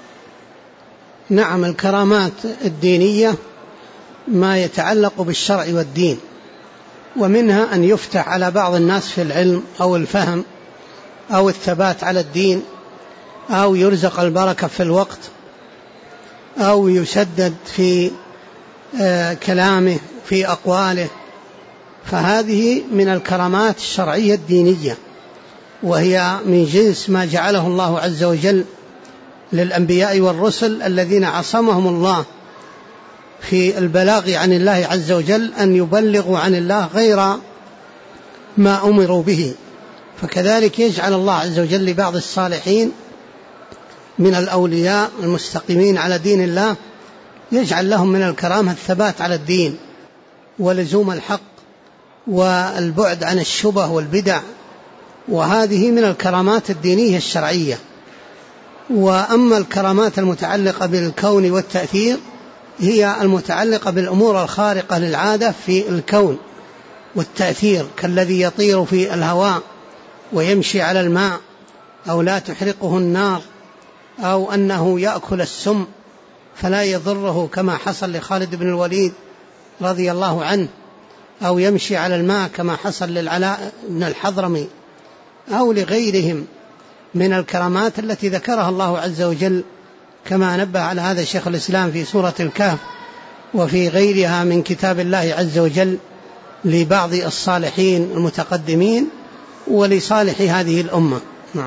نعم، الكرامات الدينية ما يتعلق بالشرع والدين، ومنها أن يفتح على بعض الناس في العلم أو الفهم أو الثبات على الدين، أو يرزق البركة في الوقت، أو يسدد في كلامه في أقواله، فهذه من الكرامات الشرعية الدينية، وهي من جنس ما جعله الله عز وجل للأنبياء والرسل الذين عصمهم الله في البلاغ عن الله عز وجل أن يبلغوا عن الله غير ما أمروا به. فكذلك يجعل الله عز وجل لبعض الصالحين من الأولياء المستقيمين على دين الله يجعل لهم من الكرامة الثبات على الدين ولزوم الحق والبعد عن الشبه والبدع، وهذه من الكرامات الدينية الشرعية. وأما الكرامات المتعلقة بالكون والتأثير هي المتعلقة بالأمور الخارقة للعادة في الكون والتأثير، كالذي يطير في الهواء ويمشي على الماء، أو لا تحرقه النار، أو أنه يأكل السم فلا يضره كما حصل لخالد بن الوليد رضي الله عنه، أو يمشي على الماء كما حصل للعلاء بن الحضرمي، أو لغيرهم من الكرامات التي ذكرها الله عز وجل، كما نبه على هذا شيخ الإسلام في سورة الكهف وفي غيرها من كتاب الله عز وجل لبعض الصالحين المتقدمين ولصالح هذه الأمة. نعم.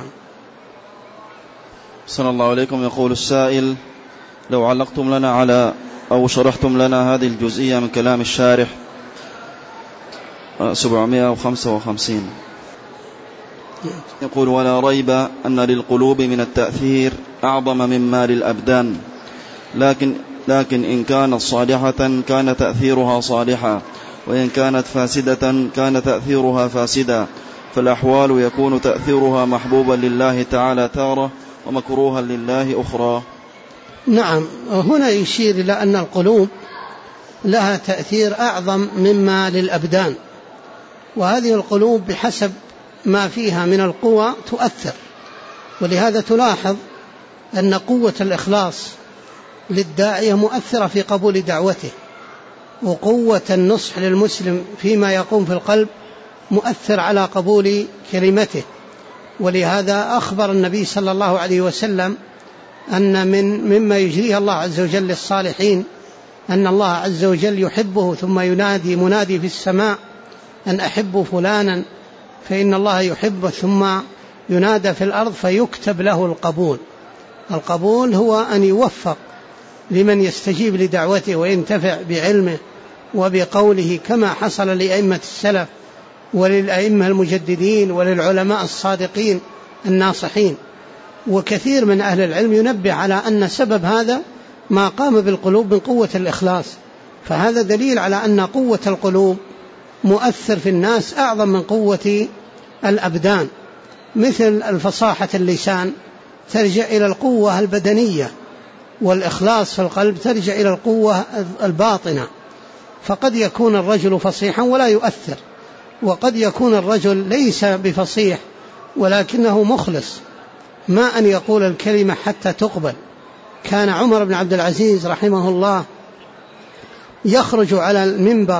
صلى الله عليكم. يقول السائل: لو علقتم لنا على أو شرحتم لنا هذه الجزئية من كلام الشارح 755. يقول: ولا ريب أن للقلوب من التأثير أعظم مما للأبدان، لكن إن كانت صالحة كان تأثيرها صالحا، وإن كانت فاسدة كان تأثيرها فاسدا، فالأحوال يكون تأثيرها محبوبا لله تعالى تارة ومكروها لله أخرى. نعم، هنا يشير إلى أن القلوب لها تأثير أعظم مما للأبدان، وهذه القلوب بحسب ما فيها من القوة تؤثر. ولهذا تلاحظ أن قوة الإخلاص للداعية مؤثرة في قبول دعوته، وقوة النصح للمسلم فيما يقوم في القلب مؤثر على قبول كلمته. ولهذا أخبر النبي صلى الله عليه وسلم أن مما يجريه الله عز وجل للصالحين أن الله عز وجل يحبه، ثم ينادي منادي في السماء أن أحب فلانا فإن الله يحبه، ثم ينادى في الأرض فيكتب له القبول. القبول هو أن يوفق لمن يستجيب لدعوته وينتفع بعلمه وبقوله، كما حصل لأئمة السلف وللأئمة المجددين وللعلماء الصادقين الناصحين. وكثير من أهل العلم ينبه على أن سبب هذا ما قام بالقلوب من قوة الإخلاص، فهذا دليل على أن قوة القلوب مؤثر في الناس أعظم من قوة الأبدان. مثل الفصاحة اللسان ترجع إلى القوة البدنية، والإخلاص في القلب ترجع إلى القوة الباطنة. فقد يكون الرجل فصيحا ولا يؤثر، وقد يكون الرجل ليس بفصيح ولكنه مخلص، ما أن يقول الكلمة حتى تقبل. كان عمر بن عبد العزيز رحمه الله يخرج على المنبر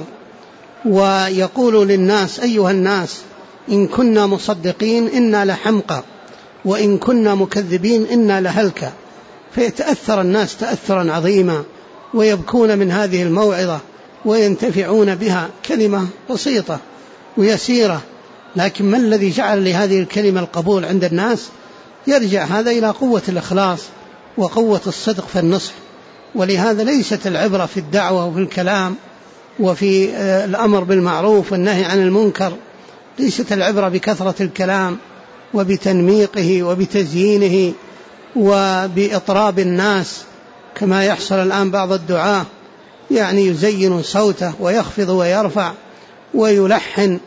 ويقول للناس: أيها الناس، إن كنا مصدقين إنا لحمقى، وإن كنا مكذبين إنا لهلكى. فيتأثر الناس تأثرا عظيما ويبكون من هذه الموعظة وينتفعون بها. كلمة بسيطة ويسيرة، لكن ما الذي جعل لهذه الكلمة القبول عند الناس؟ يرجع هذا إلى قوة الإخلاص وقوة الصدق في النصح. ولهذا ليست العبرة في الدعوة وفي الكلام وفي الأمر بالمعروف والنهي عن المنكر، ليست العبرة بكثرة الكلام وبتنميقه وبتزيينه وبإطراب الناس، كما يحصل الآن بعض الدعاة يعني يزين صوته ويخفض ويرفع ويلحن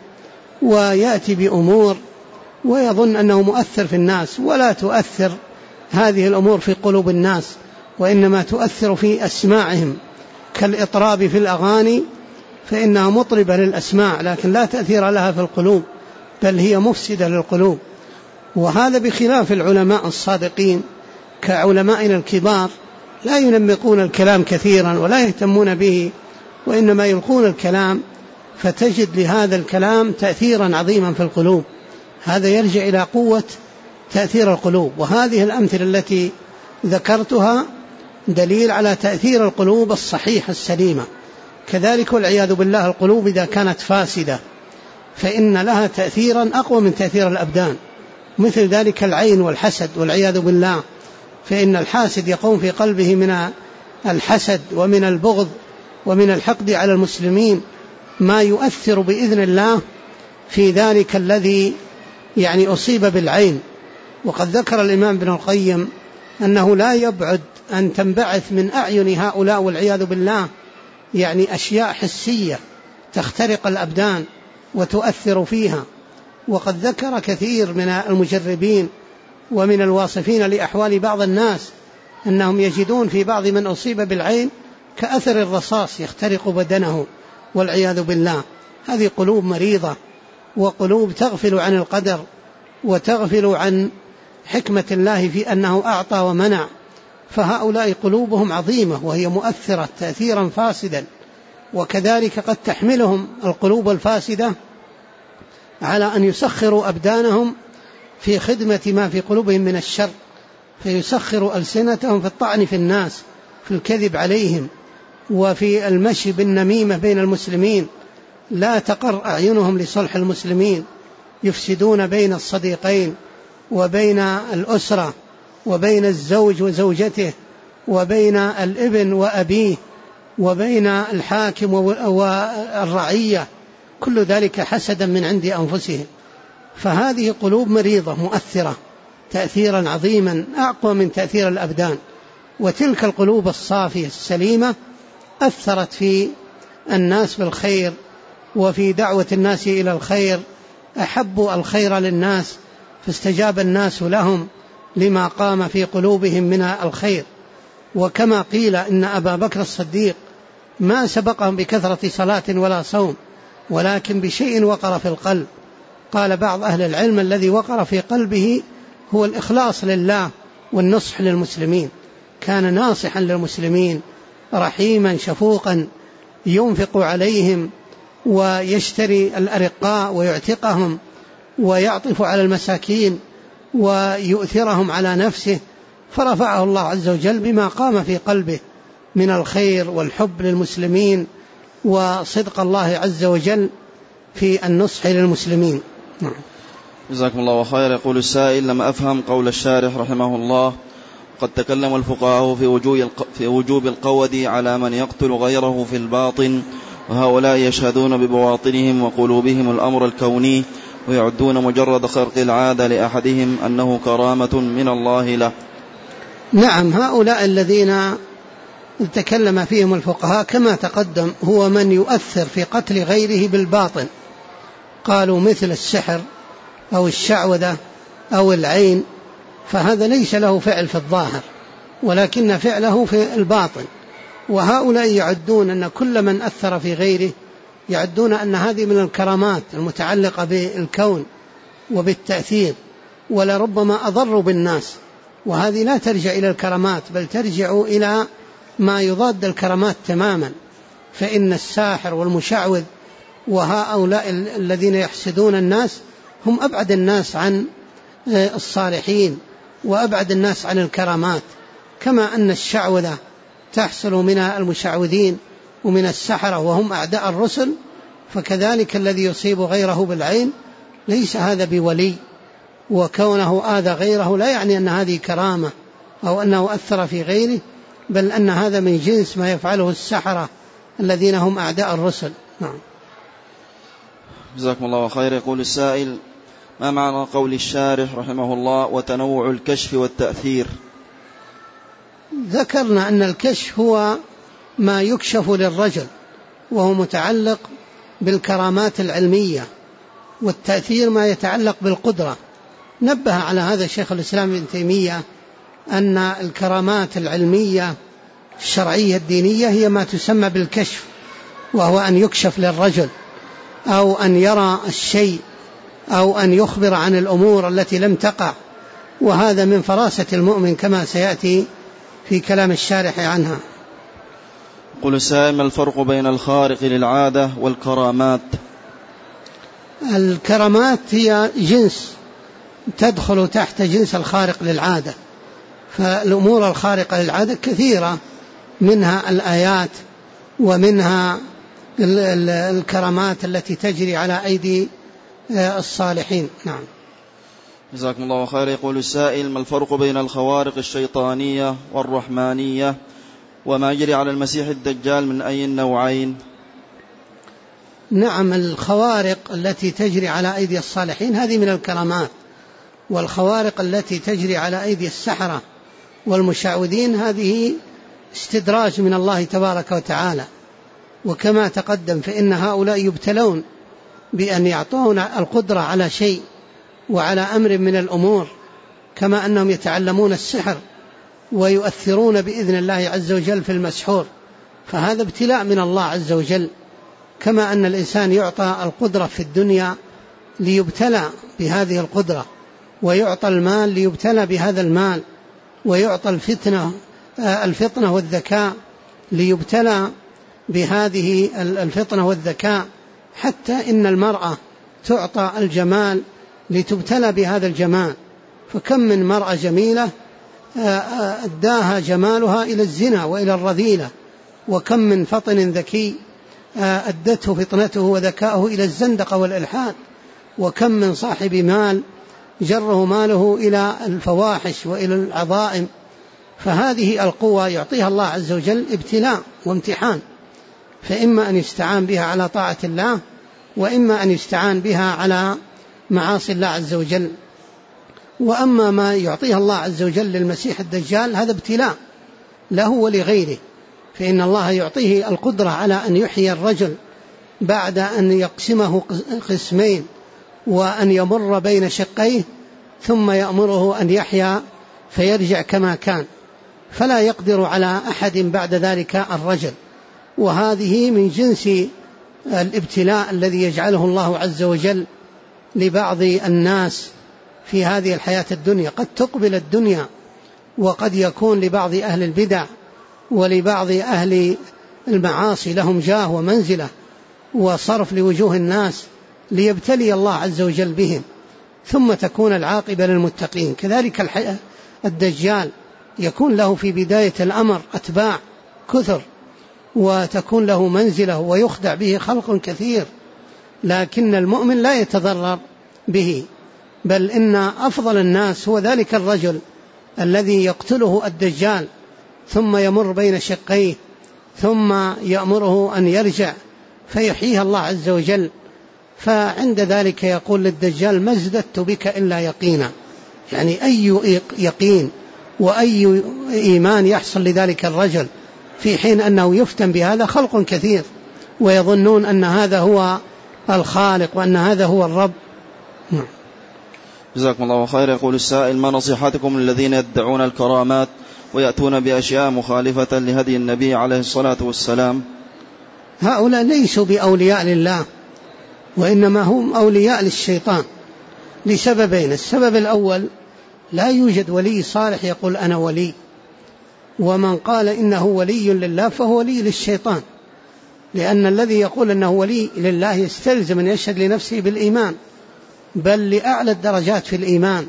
ويأتي بأمور ويظن أنه مؤثر في الناس، ولا تؤثر هذه الأمور في قلوب الناس، وإنما تؤثر في أسماعهم، كالإطراب في الأغاني فإنها مطربة للأسماع لكن لا تأثير لها في القلوب، بل هي مفسدة للقلوب. وهذا بخلاف العلماء الصادقين كعلمائنا الكبار، لا ينمقون الكلام كثيرا ولا يهتمون به، وإنما يلقون الكلام، فتجد لهذا الكلام تأثيرا عظيما في القلوب. هذا يرجع إلى قوة تأثير القلوب. وهذه الأمثلة التي ذكرتها دليل على تأثير القلوب الصحيحة السليمة. كذلك والعياذ بالله القلوب إذا كانت فاسدة فإن لها تأثيرا أقوى من تأثير الأبدان، مثل ذلك العين والحسد والعياذ بالله. فإن الحاسد يقوم في قلبه من الحسد ومن البغض ومن الحقد على المسلمين ما يؤثر بإذن الله في ذلك الذي يعني أصيب بالعين. وقد ذكر الإمام ابن القيم أنه لا يبعد أن تنبعث من أعين هؤلاء والعياذ بالله يعني أشياء حسية تخترق الأبدان وتؤثر فيها. وقد ذكر كثير من المجربين ومن الواصفين لأحوال بعض الناس أنهم يجدون في بعض من أصيب بالعين كأثر الرصاص يخترق بدنه والعياذ بالله. هذه قلوب مريضة وقلوب تغفل عن القدر وتغفل عن حكمة الله في أنه أعطى ومنع. فهؤلاء قلوبهم عظيمة وهي مؤثرة تأثيرا فاسدا. وكذلك قد تحملهم القلوب الفاسدة على أن يسخروا أبدانهم في خدمة ما في قلوبهم من الشر، فيسخروا ألسنتهم في الطعن في الناس، في الكذب عليهم، وفي المشي بالنميمة بين المسلمين، لا تقر أعينهم لصلح المسلمين، يفسدون بين الصديقين وبين الأسرة وبين الزوج وزوجته وبين الابن وأبيه وبين الحاكم والرعية، كل ذلك حسدا من عند أنفسهم. فهذه قلوب مريضة مؤثرة تأثيرا عظيما أقوى من تأثير الأبدان. وتلك القلوب الصافية السليمة أثرت في الناس بالخير وفي دعوة الناس إلى الخير، أحبوا الخير للناس فاستجاب الناس لهم لما قام في قلوبهم من الخير. وكما قيل إن أبا بكر الصديق ما سبقهم بكثرة صلاة ولا صوم، ولكن بشيء وقر في القلب. قال بعض أهل العلم الذي وقر في قلبه هو الإخلاص لله والنصح للمسلمين، كان ناصحا للمسلمين رحيما شفوقا، ينفق عليهم ويشتري الأرقاء ويعتقهم ويعطف على المساكين ويؤثرهم على نفسه، فرفعه الله عز وجل بما قام في قلبه من الخير والحب للمسلمين وصدق الله عز وجل في النصح للمسلمين. جزاكم الله خير. يقول السائل: لم أفهم قول الشارح رحمه الله: قد تكلم الفقهاء في وجوب القود على من يقتل غيره في الباطن، وهؤلاء يشهدون ببواطنهم وقلوبهم الأمر الكوني، ويعدون مجرد خرق العادة لأحدهم أنه كرامة من الله له. نعم، هؤلاء الذين تكلم فيهم الفقهاء كما تقدم هو من يؤثر في قتل غيره بالباطن، قالوا مثل السحر أو الشعوذة أو العين، فهذا ليس له فعل في الظاهر ولكن فعله في الباطن. وهؤلاء يعدون أن كل من أثر في غيره، يعدون أن هذه من الكرامات المتعلقة بالكون وبالتأثير، ولربما أضروا بالناس، وهذه لا ترجع إلى الكرامات بل ترجع إلى ما يضاد الكرامات تماما. فإن الساحر والمشعوذ وهؤلاء الذين يحسدون الناس هم أبعد الناس عن الصالحين وأبعد الناس عن الكرامات، كما أن الشعوذة تحصل من المشعوذين ومن السحرة وهم أعداء الرسل، فكذلك الذي يصيب غيره بالعين ليس هذا بولي، وكونه آذى غيره لا يعني أن هذه كرامة أو أنه أثر في غيره، بل أن هذا من جنس ما يفعله السحرة الذين هم أعداء الرسل. نعم. جزاكم الله خير. يقول السائل: ما معنى قول الشارح رحمه الله: وتنوع الكشف والتأثير؟ ذكرنا أن الكشف هو ما يكشف للرجل وهو متعلق بالكرامات العلمية، والتأثير ما يتعلق بالقدرة. نبه على هذا شيخ الإسلام ابن تيمية أن الكرامات العلمية الشرعية الدينية هي ما تسمى بالكشف، وهو أن يكشف للرجل أو أن يرى الشيء أو أن يخبر عن الأمور التي لم تقع، وهذا من فراسة المؤمن كما سيأتي في كلام الشارح عنها. قل السائل: ما الفرق بين الخارق للعادة والكرامات؟ الكرامات هي جنس تدخل تحت جنس الخارق للعادة، فالأمور الخارقة للعادة كثيرة، منها الآيات ومنها الكرامات التي تجري على أيدي الصالحين. نعم. جزاكم الله خير. يقول السائل: ما الفرق بين الخوارق الشيطانية والرحمانية، وما يجري على المسيح الدجال من أي النوعين؟ نعم، الخوارق التي تجري على أيدي الصالحين هذه من الكرامات، والخوارق التي تجري على أيدي السحرة والمشعوذين هذه استدراج من الله تبارك وتعالى. وكما تقدم فإن هؤلاء يبتلون بأن يعطون القدرة على شيء وعلى أمر من الأمور، كما أنهم يتعلمون السحر ويؤثرون بإذن الله عز وجل في المسحور، فهذا ابتلاء من الله عز وجل. كما أن الإنسان يعطى القدرة في الدنيا ليبتلى بهذه القدرة، ويعطى المال ليبتلى بهذا المال، ويعطى الفطنة والذكاء ليبتلى بهذه الفطنة والذكاء، حتى إن المرأة تعطى الجمال لتبتلى بهذا الجمال. فكم من مرأة جميلة أداها جمالها إلى الزنا وإلى الرذيلة، وكم من فطن ذكي أدته فطنته وذكاؤه إلى الزندقة والإلحاد، وكم من صاحب مال جره ماله إلى الفواحش وإلى العظائم. فهذه القوة يعطيها الله عز وجل ابتلاء وامتحان، فإما أن يستعان بها على طاعة الله، وإما أن يستعان بها على معاصي الله عز وجل. وأما ما يعطيها الله عز وجل للمسيح الدجال هذا ابتلاء له ولغيره، فإن الله يعطيه القدرة على أن يحيي الرجل بعد أن يقسمه قسمين وأن يمر بين شقيه، ثم يأمره أن يحيا فيرجع كما كان، فلا يقدر على أحد بعد ذلك الرجل. وهذه من جنس الابتلاء الذي يجعله الله عز وجل لبعض الناس في هذه الحياة الدنيا. قد تقبل الدنيا، وقد يكون لبعض أهل البدع ولبعض أهل المعاصي لهم جاه ومنزلة وصرف لوجوه الناس ليبتلي الله عز وجل بهم، ثم تكون العاقبة للمتقين. كذلك الدجال يكون له في بداية الأمر أتباع كثر، وتكون له منزلة ويخدع به خلق كثير، لكن المؤمن لا يتضرر به، بل إن أفضل الناس هو ذلك الرجل الذي يقتله الدجال ثم يمر بين شقيه ثم يأمره أن يرجع فيحييها الله عز وجل، فعند ذلك يقول للدجال ما ازددت بك إلا يقينا. يعني أي يقين وأي إيمان يحصل لذلك الرجل في حين أنه يفتن بهذا خلق كثير ويظنون أن هذا هو الخالق وأن هذا هو الرب. جزاكم الله خير. يقول السائل: ما نصيحتكم للذين يدعون الكرامات ويأتون بأشياء مخالفة لهدي النبي عليه الصلاة والسلام؟ هؤلاء ليسوا بأولياء لله، وإنما هم أولياء للشيطان لسببين: السبب الأول لا يوجد ولي صالح يقول أنا ولي، ومن قال إنه ولي لله فهو ولي للشيطان، لأن الذي يقول أنه ولي لله يستلزم أن يشهد لنفسه بالإيمان، بل لأعلى الدرجات في الإيمان،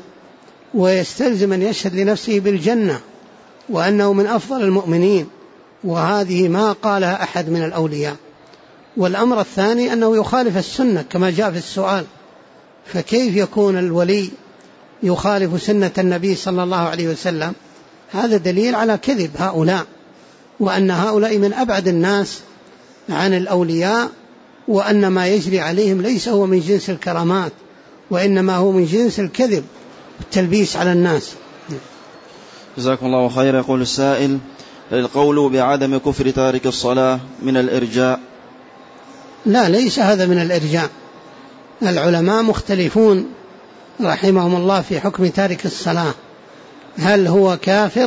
ويستلزم أن يشهد لنفسه بالجنة وأنه من أفضل المؤمنين، وهذه ما قالها أحد من الأولياء. والأمر الثاني أنه يخالف السنة كما جاء في السؤال، فكيف يكون الولي يخالف سنة النبي صلى الله عليه وسلم؟ هذا دليل على كذب هؤلاء، وأن هؤلاء من أبعد الناس عن الأولياء، وأن ما يجري عليهم ليس هو من جنس الكرامات، وإنما هو من جنس الكذب والتلبيس على الناس. جزاكم الله خير. يقول السائل: القول بعدم كفر تارك الصلاة من الإرجاء؟ لا، ليس هذا من الإرجاء. العلماء مختلفون رحمهم الله في حكم تارك الصلاة، هل هو كافر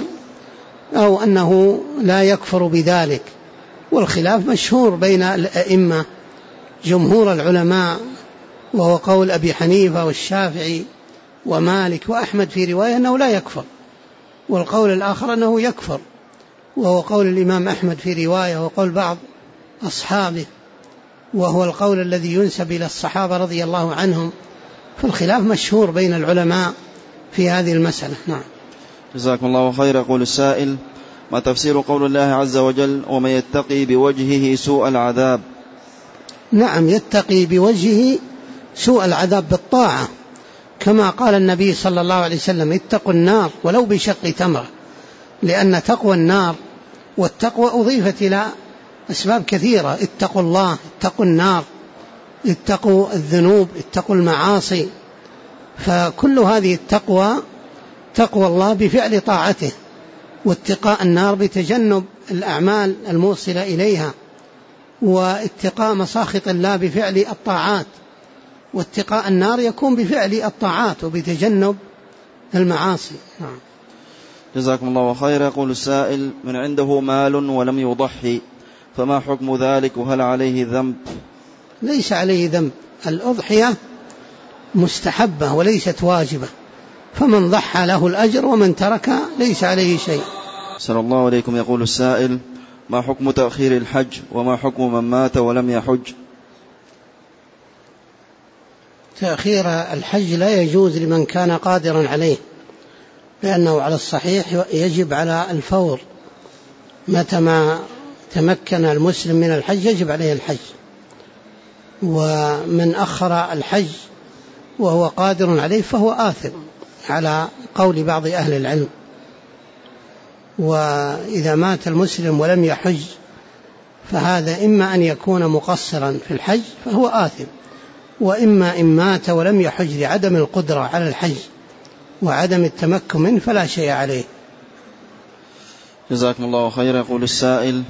أو أنه لا يكفر بذلك، والخلاف مشهور بين الأئمة جمهور العلماء، وهو قول أبي حنيفة والشافعي ومالك وأحمد في رواية أنه لا يكفر، والقول الآخر أنه يكفر، وهو قول الإمام أحمد في رواية وقول بعض أصحابه، وهو القول الذي ينسب إلى الصحابة رضي الله عنهم. فالخلاف مشهور بين العلماء في هذه المسألة. نعم. جزاكم الله خير. يقول السائل: ما تفسير قول الله عز وجل: ومن يتقي بوجهه سوء العذاب؟ نعم، يتقي بوجهه سوء العذاب بالطاعة، كما قال النبي صلى الله عليه وسلم: اتقوا النار ولو بشق تمرة، لأن تقوى النار والتقوى أضيفت إلى أسباب كثيرة: اتقوا الله، اتقوا النار، اتقوا الذنوب، اتقوا المعاصي. فكل هذه التقوى تقوى الله بفعل طاعته، واتقاء النار بتجنب الأعمال الموصلة إليها، واتقاء مساخط الله بفعل الطاعات، واتقاء النار يكون بفعل الطاعات وبتجنب المعاصي. نعم. جزاكم الله خير. يقول السائل: من عنده مال ولم يضحي فما حكم ذلك، وهل عليه ذنب؟ ليس عليه ذنب، الأضحية مستحبة وليست واجبة، فمن ضحى له الأجر ومن ترك ليس عليه شيء. صلى الله عليكم. يقول السائل: ما حكم تأخير الحج، وما حكم من مات ولم يحج؟ تأخير الحج لا يجوز لمن كان قادرا عليه، لأنه على الصحيح يجب على الفور، متى ما تمكن المسلم من الحج يجب عليه الحج، ومن أخر الحج وهو قادر عليه فهو آثم على قول بعض أهل العلم. وإذا مات المسلم ولم يحج فهذا إما أن يكون مقصرا في الحج فهو آثم، وإما إن مات ولم يحج لعدم القدرة على الحج وعدم التمكن منه فلا شيء عليه. جزاكم الله خير. يقول السائل: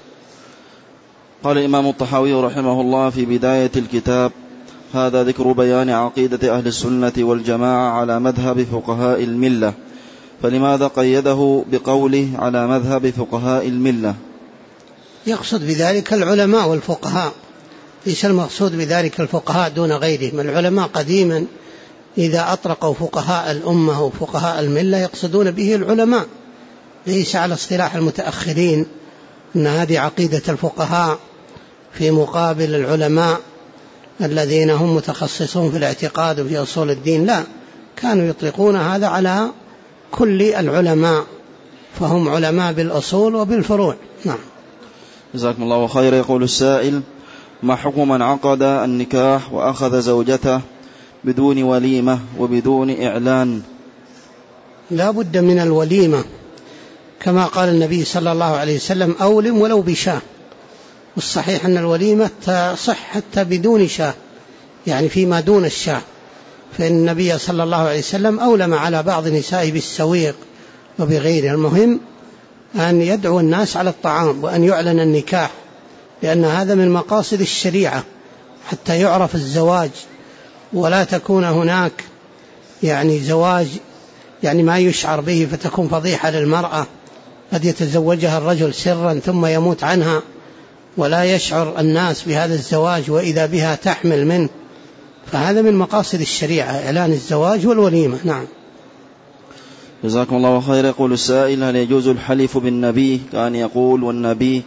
قال الإمام الطحاوي رحمه الله في بداية الكتاب: هذا ذكر بيان عقيدة أهل السنة والجماعة على مذهب فقهاء الملة، فلماذا قيده بقوله على مذهب فقهاء الملة؟ يقصد بذلك العلماء والفقهاء، ليس المقصود بذلك الفقهاء دون غيرهم. العلماء قديما إذا أطلقوا فقهاء الأمة وفقهاء الملة يقصدون به العلماء، ليس على اصطلاح المتأخرين أن هذه عقيدة الفقهاء في مقابل العلماء الذين هم متخصصون في الاعتقاد وفي أصول الدين. لا، كانوا يطلقون هذا على كل العلماء، فهم علماء بالأصول وبالفروع. نعم. جزاكم الله خير. يقول السائل: ما حكم من عقد النكاح وأخذ زوجته بدون وليمة وبدون إعلان؟ لا بد من الوليمة، كما قال النبي صلى الله عليه وسلم: أولم ولو بشاة. والصحيح أن الوليمة تصح حتى بدون شاة، يعني فيما دون الشاة، فإن النبي صلى الله عليه وسلم أولم على بعض نسائه بالسويق وبغيره. المهم أن يدعو الناس على الطعام وأن يعلن النكاح، لأن هذا من مقاصد الشريعة حتى يعرف الزواج، ولا تكون هناك يعني زواج يعني ما يشعر به فتكون فضيحة للمرأة، قد يتزوجها الرجل سرا ثم يموت عنها ولا يشعر الناس بهذا الزواج وإذا بها تحمل منه، فهذا من مقاصد الشريعة إعلان الزواج والوليمة. نعم. جزاكم الله خير. يقول السائل: هل يجوز الحلف بالنبي كأن يقول والنبي؟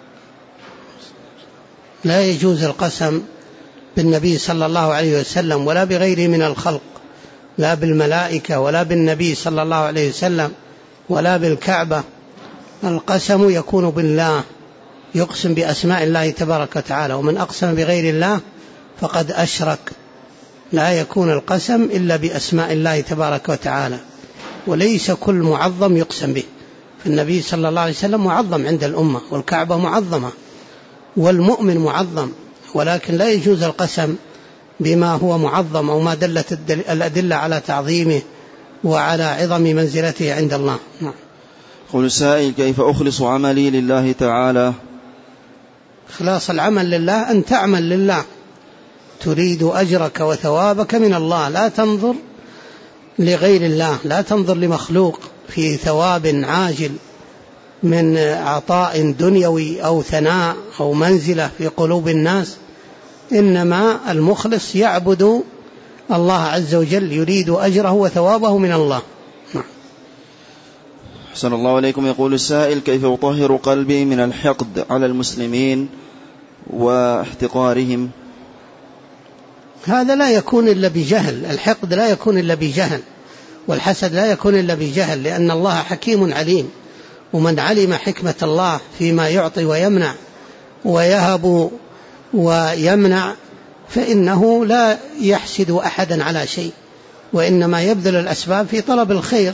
لا يجوز القسم بالنبي صلى الله عليه وسلم ولا بغيره من الخلق، لا بالملائكة ولا بالنبي صلى الله عليه وسلم ولا بالكعبة. القسم يكون بالله، يقسم بأسماء الله تبارك وتعالى، ومن أقسم بغير الله فقد أشرك. لا يكون القسم إلا بأسماء الله تبارك وتعالى، وليس كل معظم يقسم به. فالنبي صلى الله عليه وسلم معظم عند الأمة، والكعبة معظمة، والمؤمن معظم، ولكن لا يجوز القسم بما هو معظم أو ما دلت الأدلة على تعظيمه وعلى عظم منزلته عند الله. نعم. قل السائل: كيف أخلص عملي لله تعالى؟ إخلاص العمل لله أن تعمل لله، تريد أجرك وثوابك من الله، لا تنظر لغير الله، لا تنظر لمخلوق في ثواب عاجل من عطاء دنيوي أو ثناء أو منزلة في قلوب الناس، إنما المخلص يعبد الله عز وجل، يريد أجره وثوابه من الله. أحسن الله عليكم. يقول السائل: كيف أطهر قلبي من الحقد على المسلمين واحتقارهم؟ هذا لا يكون إلا بجهل، الحقد لا يكون إلا بجهل، والحسد لا يكون إلا بجهل، لأن الله حكيم عليم، ومن علم حكمة الله فيما يعطي ويمنع ويهب ويمنع فإنه لا يحسد أحدا على شيء، وإنما يبذل الأسباب في طلب الخير،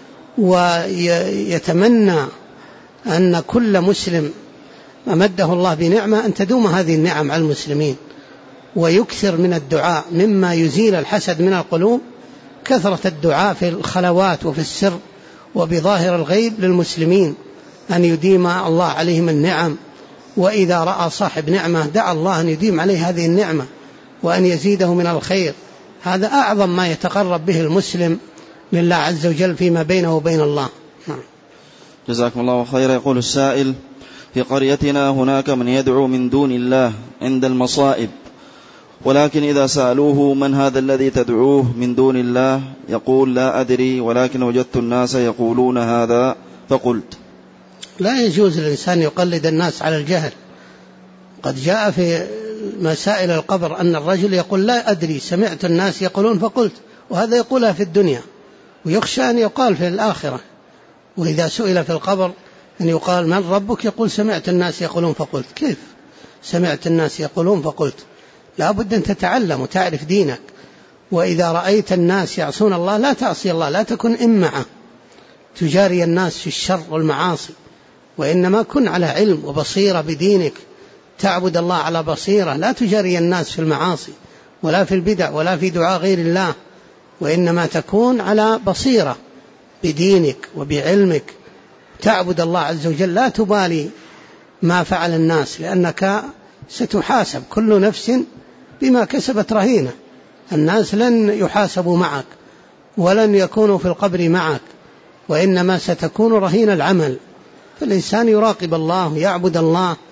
ويتمنى أن كل مسلم أمده الله بنعمة أن تدوم هذه النعم على المسلمين، ويكثر من الدعاء. مما يزيل الحسد من القلوب كثرة الدعاء في الخلوات وفي السر وبظاهر الغيب للمسلمين، أن يديم الله عليهم النعم، وإذا رأى صاحب نعمة دعا الله أن يديم عليه هذه النعمة وأن يزيده من الخير. هذا أعظم ما يتقرب به المسلم لله عز وجل فيما بينه وبين الله. جزاكم الله خيرا. يقول السائل: في قريتنا هناك من يدعو من دون الله عند المصائب، ولكن إذا سألوه من هذا الذي تدعوه من دون الله يقول لا أدري، ولكن وجدت الناس يقولون هذا فقلت. لا يجوز للإنسان يقلد الناس على الجهل. قد جاء في مسائل القبر أن الرجل يقول لا أدري، سمعت الناس يقولون فقلت، وهذا يقولها في الدنيا، ويخشى أن يقال في الآخرة. وإذا سئل في القبر أن يقال من ربك يقول سمعت الناس يقولون فقلت. كيف سمعت الناس يقولون فقلت؟ لا بد أن تتعلم وتعرف دينك، وإذا رأيت الناس يعصون الله لا تعصي الله، لا تكن إمعة تجاري الناس في الشر والمعاصي، وإنما كن على علم وبصيرة بدينك، تعبد الله على بصيرة، لا تجاري الناس في المعاصي ولا في البدع ولا في دعاء غير الله، وإنما تكون على بصيرة بدينك وبعلمك، تعبد الله عز وجل، لا تبالي ما فعل الناس، لأنك ستحاسب، كل نفس بما كسبت رهينة. الناس لن يحاسبوا معك ولن يكونوا في القبر معك، وإنما ستكون رهين العمل. فالإنسان يراقب الله، يعبد الله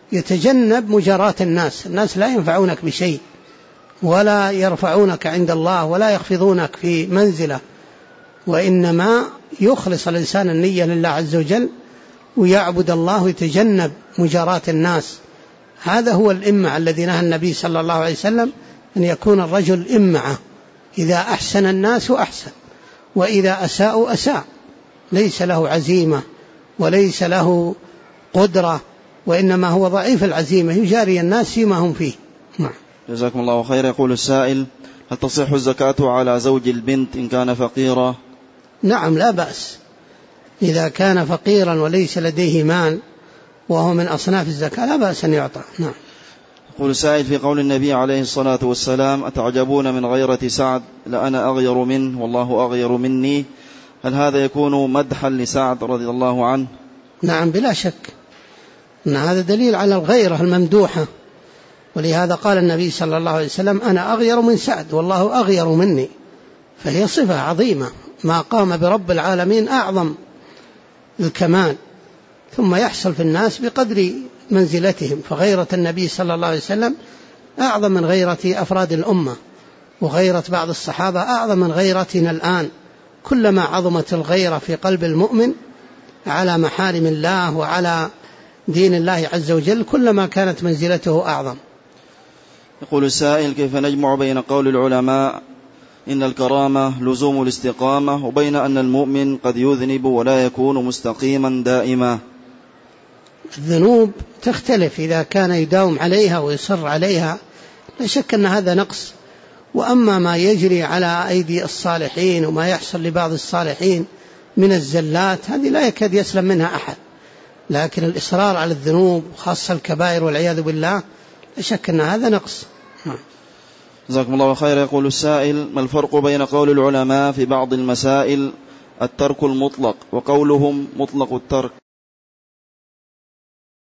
يتجنب مجاراة الناس. الناس لا ينفعونك بشيء ولا يرفعونك عند الله ولا يخفضونك في منزله، وإنما يخلص الإنسان النية لله عز وجل ويعبد الله ويتجنب مجاراة الناس. هذا هو الإمع الذي نهى النبي صلى الله عليه وسلم، أن يكون الرجل إمعة، إذا أحسن الناس أحسن وإذا أساءوا أساء، ليس له عزيمة وليس له قدرة، وإنما هو ضعيف العزيمة يجاري الناس فيما هم فيه. جزاكم الله خير. يقول السائل: هل تصح الزكاة على زوج البنت إن كان فقيرا؟ نعم، لا بأس، إذا كان فقيرا وليس لديه مال وهو من أصناف الزكاة لا بأس أن يعطى. نعم. يقول السائل: في قول النبي عليه الصلاة والسلام: أتعجبون من غيرة سعد لأنا أغير منه والله أغير مني، هل هذا يكون مدحا لسعد رضي الله عنه؟ نعم بلا شك أن هذا دليل على الغيرة الممدوحة، ولهذا قال النبي صلى الله عليه وسلم: أنا أغير من سعد والله أغير مني، فهي صفة عظيمة ما قام برب العالمين أعظم الكمال، ثم يحصل في الناس بقدر منزلتهم، فغيرة النبي صلى الله عليه وسلم أعظم من غيرة أفراد الأمة، وغيرة بعض الصحابة أعظم من غيرتنا الآن. كلما عظمت الغيرة في قلب المؤمن على محارم الله وعلى دين الله عز وجل كلما كانت منزلته أعظم. يقول السائل: كيف نجمع بين قول العلماء إن الكرامة لزوم الاستقامة وبين أن المؤمن قد يذنب ولا يكون مستقيما دائما؟ الذنوب تختلف، إذا كان يداوم عليها ويصر عليها لا شك أن هذا نقص، وأما ما يجري على أيدي الصالحين وما يحصل لبعض الصالحين من الزلات هذه لا يكاد يسلم منها أحد، لكن الإصرار على الذنوب خاصة الكبائر والعياذ بالله لا شك أن هذا نقص. جزاكم الله خير. يقول السائل: ما الفرق بين قول العلماء في بعض المسائل الترك المطلق وقولهم مطلق الترك؟